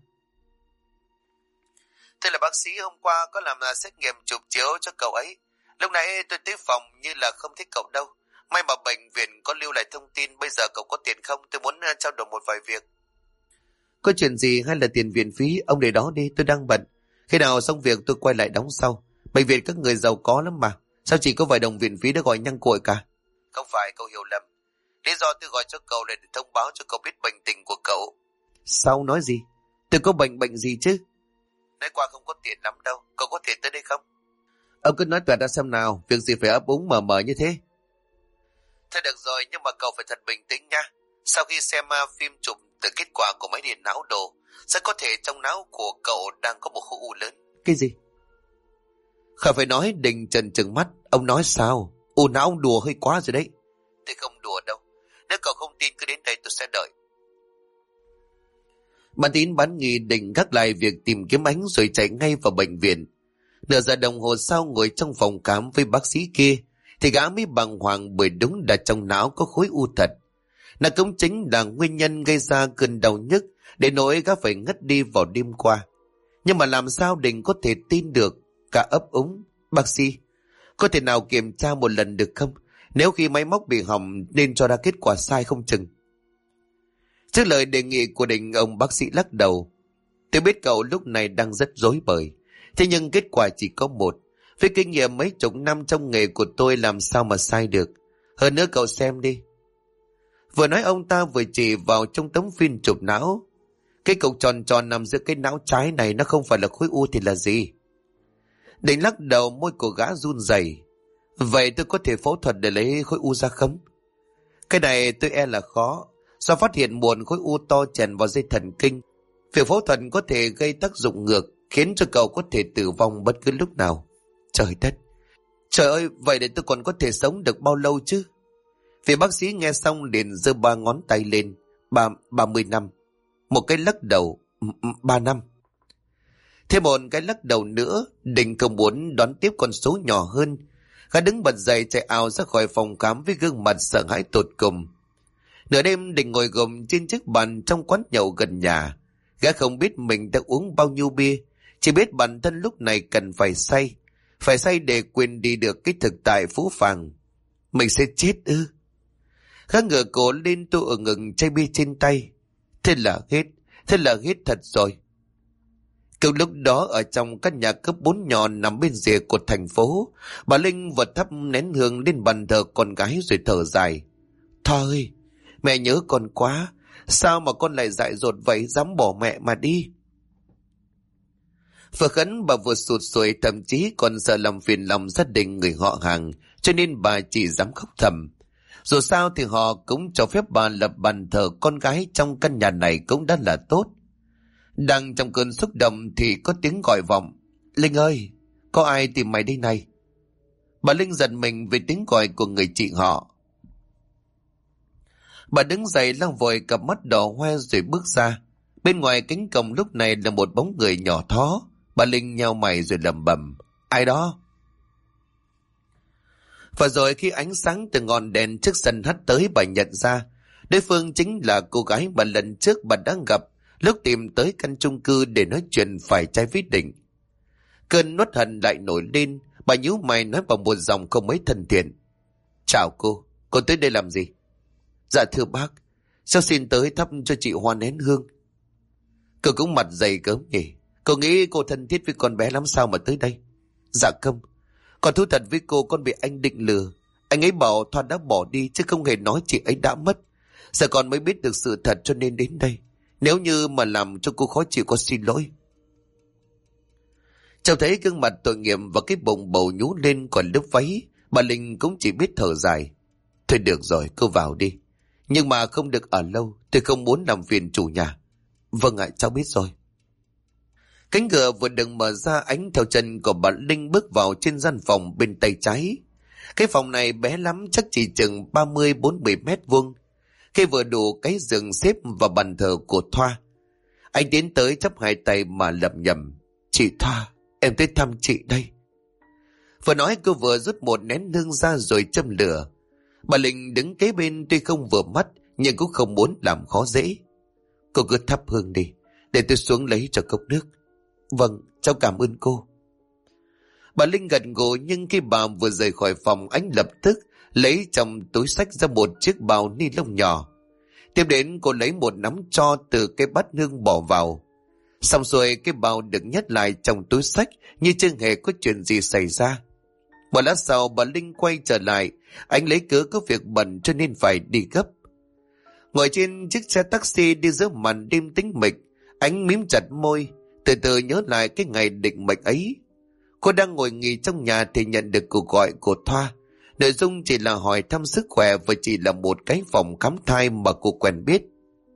Tôi là bác sĩ, hôm qua có làm xét nghiệm chụp chiếu cho cậu ấy. Lúc nãy tôi tới phòng như là không thấy cậu đâu. May mà bệnh viện có lưu lại thông tin. Bây giờ cậu có tiền không? Tôi muốn trao đổi một vài việc. Có chuyện gì hay là tiền viện phí? Ông để đó đi, tôi đang bận. Khi nào xong việc tôi quay lại đóng sau. Bệnh viện các người giàu có lắm mà. Sao chỉ có vài đồng viện phí đã gọi nhăng cội cả? Không phải, cậu hiểu lầm. Lý do tôi gọi cho cậu là để thông báo cho cậu biết bệnh tình của cậu. Sao nói gì? Tôi có bệnh gì chứ? Nói qua không có tiền lắm đâu. Cậu có thể tới đây không? Ông cứ nói toẹt ra xem nào. Việc gì phải ấp úng mờ mờ như thế? Thôi được rồi, nhưng mà cậu phải thật bình tĩnh nha. Sau khi xem phim chụp từ kết quả của máy điện não đồ, rất có thể trong não của cậu đang có một khối u lớn. Cái gì? Khỏi phải nói. Định trần trừng mắt. Ông nói sao? U não ông đùa hơi quá rồi đấy. Tôi không đùa đâu. Nếu cậu không tin cứ đến đây tôi sẽ đợi. Bán tín bán nghi, Định gác lại việc tìm kiếm Ánh rồi chạy ngay vào bệnh viện. Nửa giờ đồng hồ sau, ngồi trong phòng khám với bác sĩ kia thì gã mới bàng hoàng bởi đúng là trong não có khối u thật. Nó cũng chính là nguyên nhân gây ra cơn đau nhức để nỗi gã phải ngất đi vào đêm qua. Nhưng mà làm sao Định có thể tin được? Cả ấp úng. Bác sĩ, có thể nào kiểm tra một lần được không? Nếu khi máy móc bị hỏng nên cho ra kết quả sai không chừng. Trước lời đề nghị của Định, ông bác sĩ lắc đầu. Tôi biết cậu lúc này đang rất rối bời. Thế nhưng kết quả chỉ có một. Với kinh nghiệm mấy chục năm trong nghề của tôi làm sao mà sai được. Hơn nữa cậu xem đi. Vừa nói ông ta vừa chỉ vào trong tấm phim chụp não. Cái cục tròn tròn nằm giữa cái não trái này nó không phải là khối u thì là gì? Định lắc đầu, môi của gã run rẩy. Vậy tôi có thể phẫu thuật để lấy khối u ra không? Cái này tôi e là khó. Do phát hiện muộn khối u to chèn vào dây thần kinh. Việc phẫu thuật có thể gây tác dụng ngược, khiến cho cậu có thể tử vong bất cứ lúc nào. Trời đất! Trời ơi, vậy để tôi còn có thể sống được bao lâu chứ? Vị bác sĩ nghe xong liền giơ 3 ngón tay lên. 30 năm. Một cái lắc đầu. 3 năm. Thêm một cái lắc đầu nữa. Định không muốn đoán tiếp con số nhỏ hơn. Gã đứng bật dậy chạy ào ra khỏi phòng khám với gương mặt sợ hãi tột cùng. Nửa đêm Định ngồi gồng trên chiếc bàn trong quán nhậu gần nhà. Gã không biết mình đã uống bao nhiêu bia, chỉ biết bản thân lúc này cần phải say để quên đi được cái thực tại phũ phàng. Mình sẽ chết ư? Gã ngửa cổ lên, tô ở ngực chai bia trên tay. Thế là hết thật rồi. Cùng lúc đó ở trong căn nhà cấp 4 nhỏ nằm bên rìa của thành phố, bà Linh vật thắp nén hương lên bàn thờ con gái rồi thở dài. Thôi, mẹ nhớ con quá. Sao mà con lại dại dột vậy, dám bỏ mẹ mà đi? Vừa khấn bà vừa sụt sùi, thậm chí còn sợ làm phiền lòng gia đình người họ hàng, cho nên bà chỉ dám khóc thầm. Dù sao thì họ cũng cho phép bà lập bàn thờ con gái trong căn nhà này cũng đã là tốt. Đang trong cơn xúc động thì có tiếng gọi vọng. Linh ơi, có ai tìm mày đây này? Bà Linh giật mình vì tiếng gọi của người chị họ. Bà đứng dậy lau vội cặp mắt đỏ hoe rồi bước ra. Bên ngoài cánh cổng lúc này là một bóng người nhỏ thó. Bà Linh nheo mày rồi lẩm bẩm. Ai đó? Và rồi khi ánh sáng từ ngọn đèn trước sân hắt tới, bà nhận ra đối phương chính là cô gái mà lần trước bà đã gặp lúc tìm tới căn chung cư để nói chuyện phải trái với Định. Cơn nuốt hận lại nổi lên, bà nhíu mày nói bằng một giọng không mấy thân thiện. Chào cô tới đây làm gì? Dạ thưa bác, sao xin tới thắp cho chị hoa nén hương? Cô cũng mặt dày cớm nhỉ, cô nghĩ cô thân thiết với con bé lắm sao mà tới đây? Dạ không, còn thú thật với cô, con bị anh Định lừa. Anh ấy bảo Thoa đã bỏ đi chứ không hề nói chị ấy đã mất. Giờ con mới biết được sự thật cho nên đến đây. Nếu như mà làm cho cô khó chịu, con xin lỗi. Cháu thấy gương mặt tội nghiệp và cái bụng bầu nhú lên còn lớp váy, bà Linh cũng chỉ biết thở dài. Thôi được rồi, cô vào đi. Nhưng mà không được ở lâu, tôi không muốn làm phiền chủ nhà. Vâng ạ, cháu biết rồi. Cánh cửa vừa được mở ra, ánh theo chân của bà Linh bước vào trên gian phòng bên tay trái. Cái phòng này bé lắm, chắc chỉ chừng 30-40 mét vuông. Khi vừa đủ cái giường xếp và bàn thờ của Thoa, anh tiến tới chắp hai tay mà lẩm nhẩm. Chị Thoa, em tới thăm chị đây. Vừa nói cô vừa rút một nén hương ra rồi châm lửa. Bà Linh đứng kế bên tuy không vừa mắt nhưng cũng không muốn làm khó dễ. Cô cứ thắp hương đi, để tôi xuống lấy cho cốc nước. Vâng, cháu cảm ơn cô. Bà Linh gật gù, nhưng khi bà vừa rời khỏi phòng, anh lập tức lấy trong túi xách ra một chiếc bao ni lông nhỏ. Tiếp đến cô lấy một nắm tro từ cái bát hương bỏ vào. Xong rồi cái bao được nhét lại trong túi xách như chưa hề có chuyện gì xảy ra. Một lát sau bà Linh quay trở lại, anh lấy cớ có việc bận cho nên phải đi gấp. Ngồi trên chiếc xe taxi đi giữa màn đêm tĩnh mịch, anh mím chặt môi, từ từ nhớ lại cái ngày định mệnh ấy. Cô đang ngồi nghỉ trong nhà thì nhận được cuộc gọi của Thoa. Nội dung chỉ là hỏi thăm sức khỏe và chỉ là một cái phòng khám thai mà cô quen biết.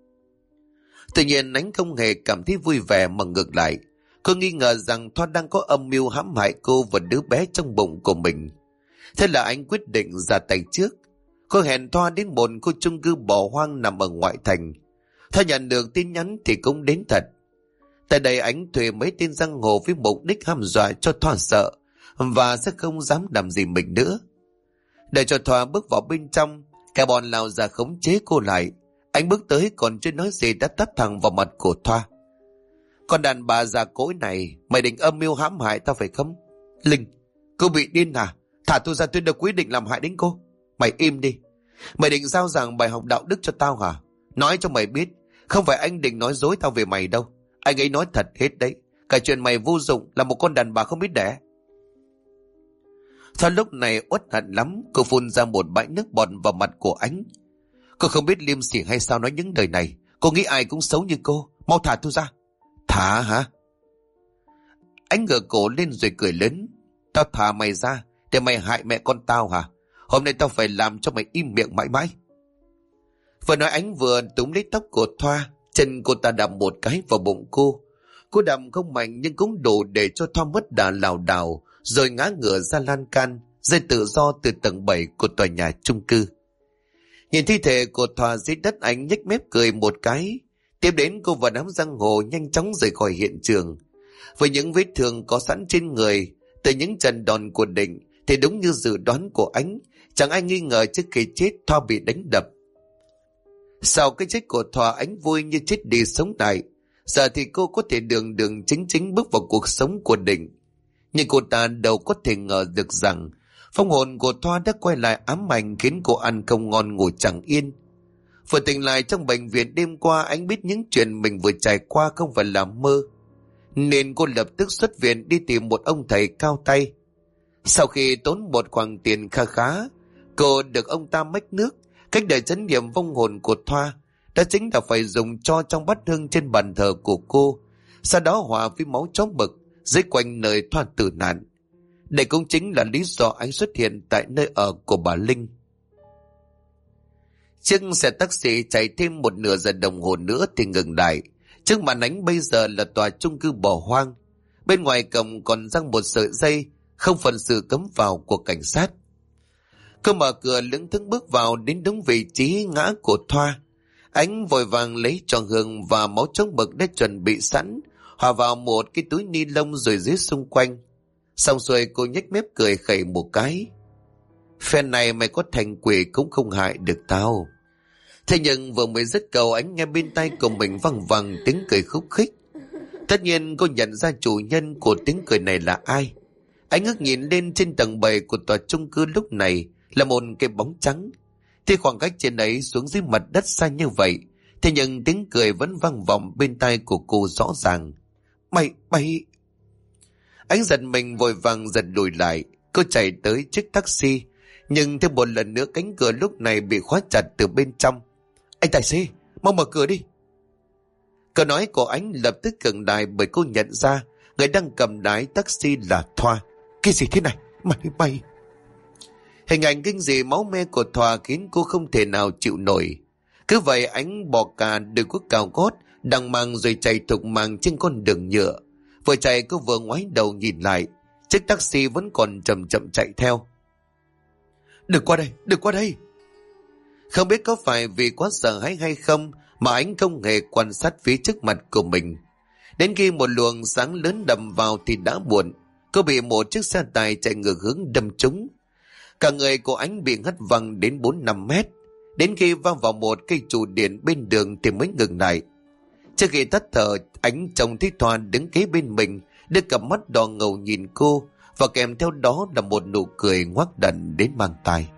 Tuy nhiên anh không hề cảm thấy vui vẻ mà ngược lại. Cô nghi ngờ rằng Thoa đang có âm mưu hãm hại cô và đứa bé trong bụng của mình. Thế là anh quyết định ra tay trước. Cô hẹn Thoa đến một khu chung cư bỏ hoang nằm ở ngoại thành. Thoa nhận được tin nhắn thì cũng đến thật. Tại đây anh thuê mấy tên giang hồ với mục đích hăm dọa cho Thoa sợ và sẽ không dám làm gì mình nữa. Để cho Thoa bước vào bên trong, cả bọn lao ra khống chế cô lại. Anh bước tới còn chưa nói gì đã tát thẳng vào mặt của Thoa. Con đàn bà già cỗi này, mày định âm mưu hãm hại tao phải không? Linh, cô bị điên à? Thả tôi ra, tôi đâu quyết định làm hại đến cô. Mày im đi. Mày định giao giảng bài học đạo đức cho tao hả? Nói cho mày biết, không phải anh định nói dối tao về mày đâu. Anh ấy nói thật hết đấy. Cả chuyện mày vô dụng, là một con đàn bà không biết đẻ. Thoa lúc này uất hận lắm. Cô phun ra một bãi nước bọt vào mặt của anh. Cô không biết liêm sỉ hay sao nói những lời này. Cô nghĩ ai cũng xấu như cô. Mau thả tôi ra. Thả hả? Anh ngửa cổ lên rồi cười lớn. Tao thả mày ra để mày hại mẹ con tao hả? Hôm nay tao phải làm cho mày im miệng mãi mãi. Vừa nói anh vừa túm lấy tóc của Thoa. Chân cô ta đạp một cái vào bụng cô. Cô đạp không mạnh nhưng cũng đủ để cho Thoa mất đà lảo đảo, rồi ngã ngửa ra lan can, rơi tự do từ tầng 7 của tòa nhà chung cư. Nhìn thi thể của Thoa dưới đất, anh nhếch mép cười một cái. Tiếp đến cô và đám giang hồ nhanh chóng rời khỏi hiện trường. Với những vết thương có sẵn trên người từ những trận đòn của Định thì đúng như dự đoán của anh, chẳng ai nghi ngờ trước khi chết Thoa bị đánh đập. Sau cái chết của Thoa, anh vui như chết đi sống lại. Giờ thì cô có thể đường đường chính chính bước vào cuộc sống của Định. Nhưng cô ta đâu có thể ngờ được rằng phong hồn của Thoa đã quay lại ám ảnh, khiến cô ăn không ngon ngủ chẳng yên. Vừa tỉnh lại trong bệnh viện đêm qua, anh biết những chuyện mình vừa trải qua không phải là mơ, nên cô lập tức xuất viện đi tìm một ông thầy cao tay. Sau khi tốn một khoản tiền kha khá, cô được ông ta mách nước. Cách để trấn niệm vong hồn của Thoa đó chính là phải dùng tro trong bát hương trên bàn thờ của cô, sau đó hòa với máu chó mực dưới quanh nơi Thoa tử nạn. Đây cũng chính là lý do anh xuất hiện tại nơi ở của bà Linh. Chiếc xe taxi chạy thêm một nửa giờ đồng hồ nữa thì ngừng lại. Trước mặt ánh bây giờ là tòa chung cư bỏ hoang. Bên ngoài cổng còn giăng một sợi dây, không phần sự cấm vào của cảnh sát. Cô mở cửa lững thững bước vào đến đúng vị trí ngã của Thoa. Ánh vội vàng lấy tròn hương và máu chống mực đã chuẩn bị sẵn, hòa vào một cái túi ni lông rồi dưới xung quanh. Xong rồi cô nhếch mép cười khẩy một cái. Phen này mày có thành quỷ cũng không hại được tao. Thế nhưng vừa mới dứt câu, Ánh nghe bên tai của mình văng vẳng tiếng cười khúc khích. Tất nhiên cô nhận ra chủ nhân của tiếng cười này là ai. Ánh ngước nhìn lên trên tầng 7 của tòa chung cư, lúc này là một cái bóng trắng. Thì khoảng cách trên ấy xuống dưới mặt đất xa như vậy, thế nhưng tiếng cười vẫn vang vọng bên tai của cô rõ ràng. Mày... Ánh giật mình vội vàng giật lùi lại. Cô chạy tới chiếc taxi, nhưng thêm một lần nữa cánh cửa lúc này bị khóa chặt từ bên trong. Anh tài xế, mau mở cửa đi. Câu nói của Ánh lập tức khựng lại bởi cô nhận ra người đang cầm lái taxi là Thoa. Cái gì thế này? Mày... Hình ảnh kinh dị máu me của Thoa khiến cô không thể nào chịu nổi. Cứ vậy Ánh bỏ cả đôi guốc cao gót đằng màng rồi chạy thục màng trên con đường nhựa. Vừa chạy cô vừa ngoái đầu nhìn lại, chiếc taxi vẫn còn chậm chậm chạy theo. Đừng qua đây. Không biết có phải vì quá sợ hãi hay không mà Ánh không hề quan sát phía trước mặt của mình. Đến khi một luồng sáng lớn đầm vào thì đã muộn. Cô bị một chiếc xe tải chạy ngược hướng đâm trúng. Cả người của Ánh bị hất văng đến 4-5 mét. Đến khi va vào một cây trụ điện bên đường thì mới ngừng lại. Trước khi tắt thở, Ánh trông thấy Thoa đứng kế bên mình, đưa cặp mắt đỏ ngầu nhìn cô, và kèm theo đó là một nụ cười ngoác đần đến mang tai.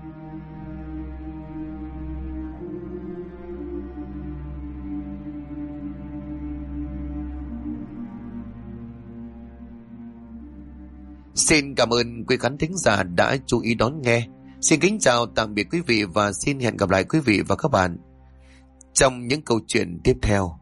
Xin cảm ơn quý khán thính giả đã chú ý đón nghe. Xin kính chào tạm biệt quý vị và xin hẹn gặp lại quý vị và các bạn trong những câu chuyện tiếp theo.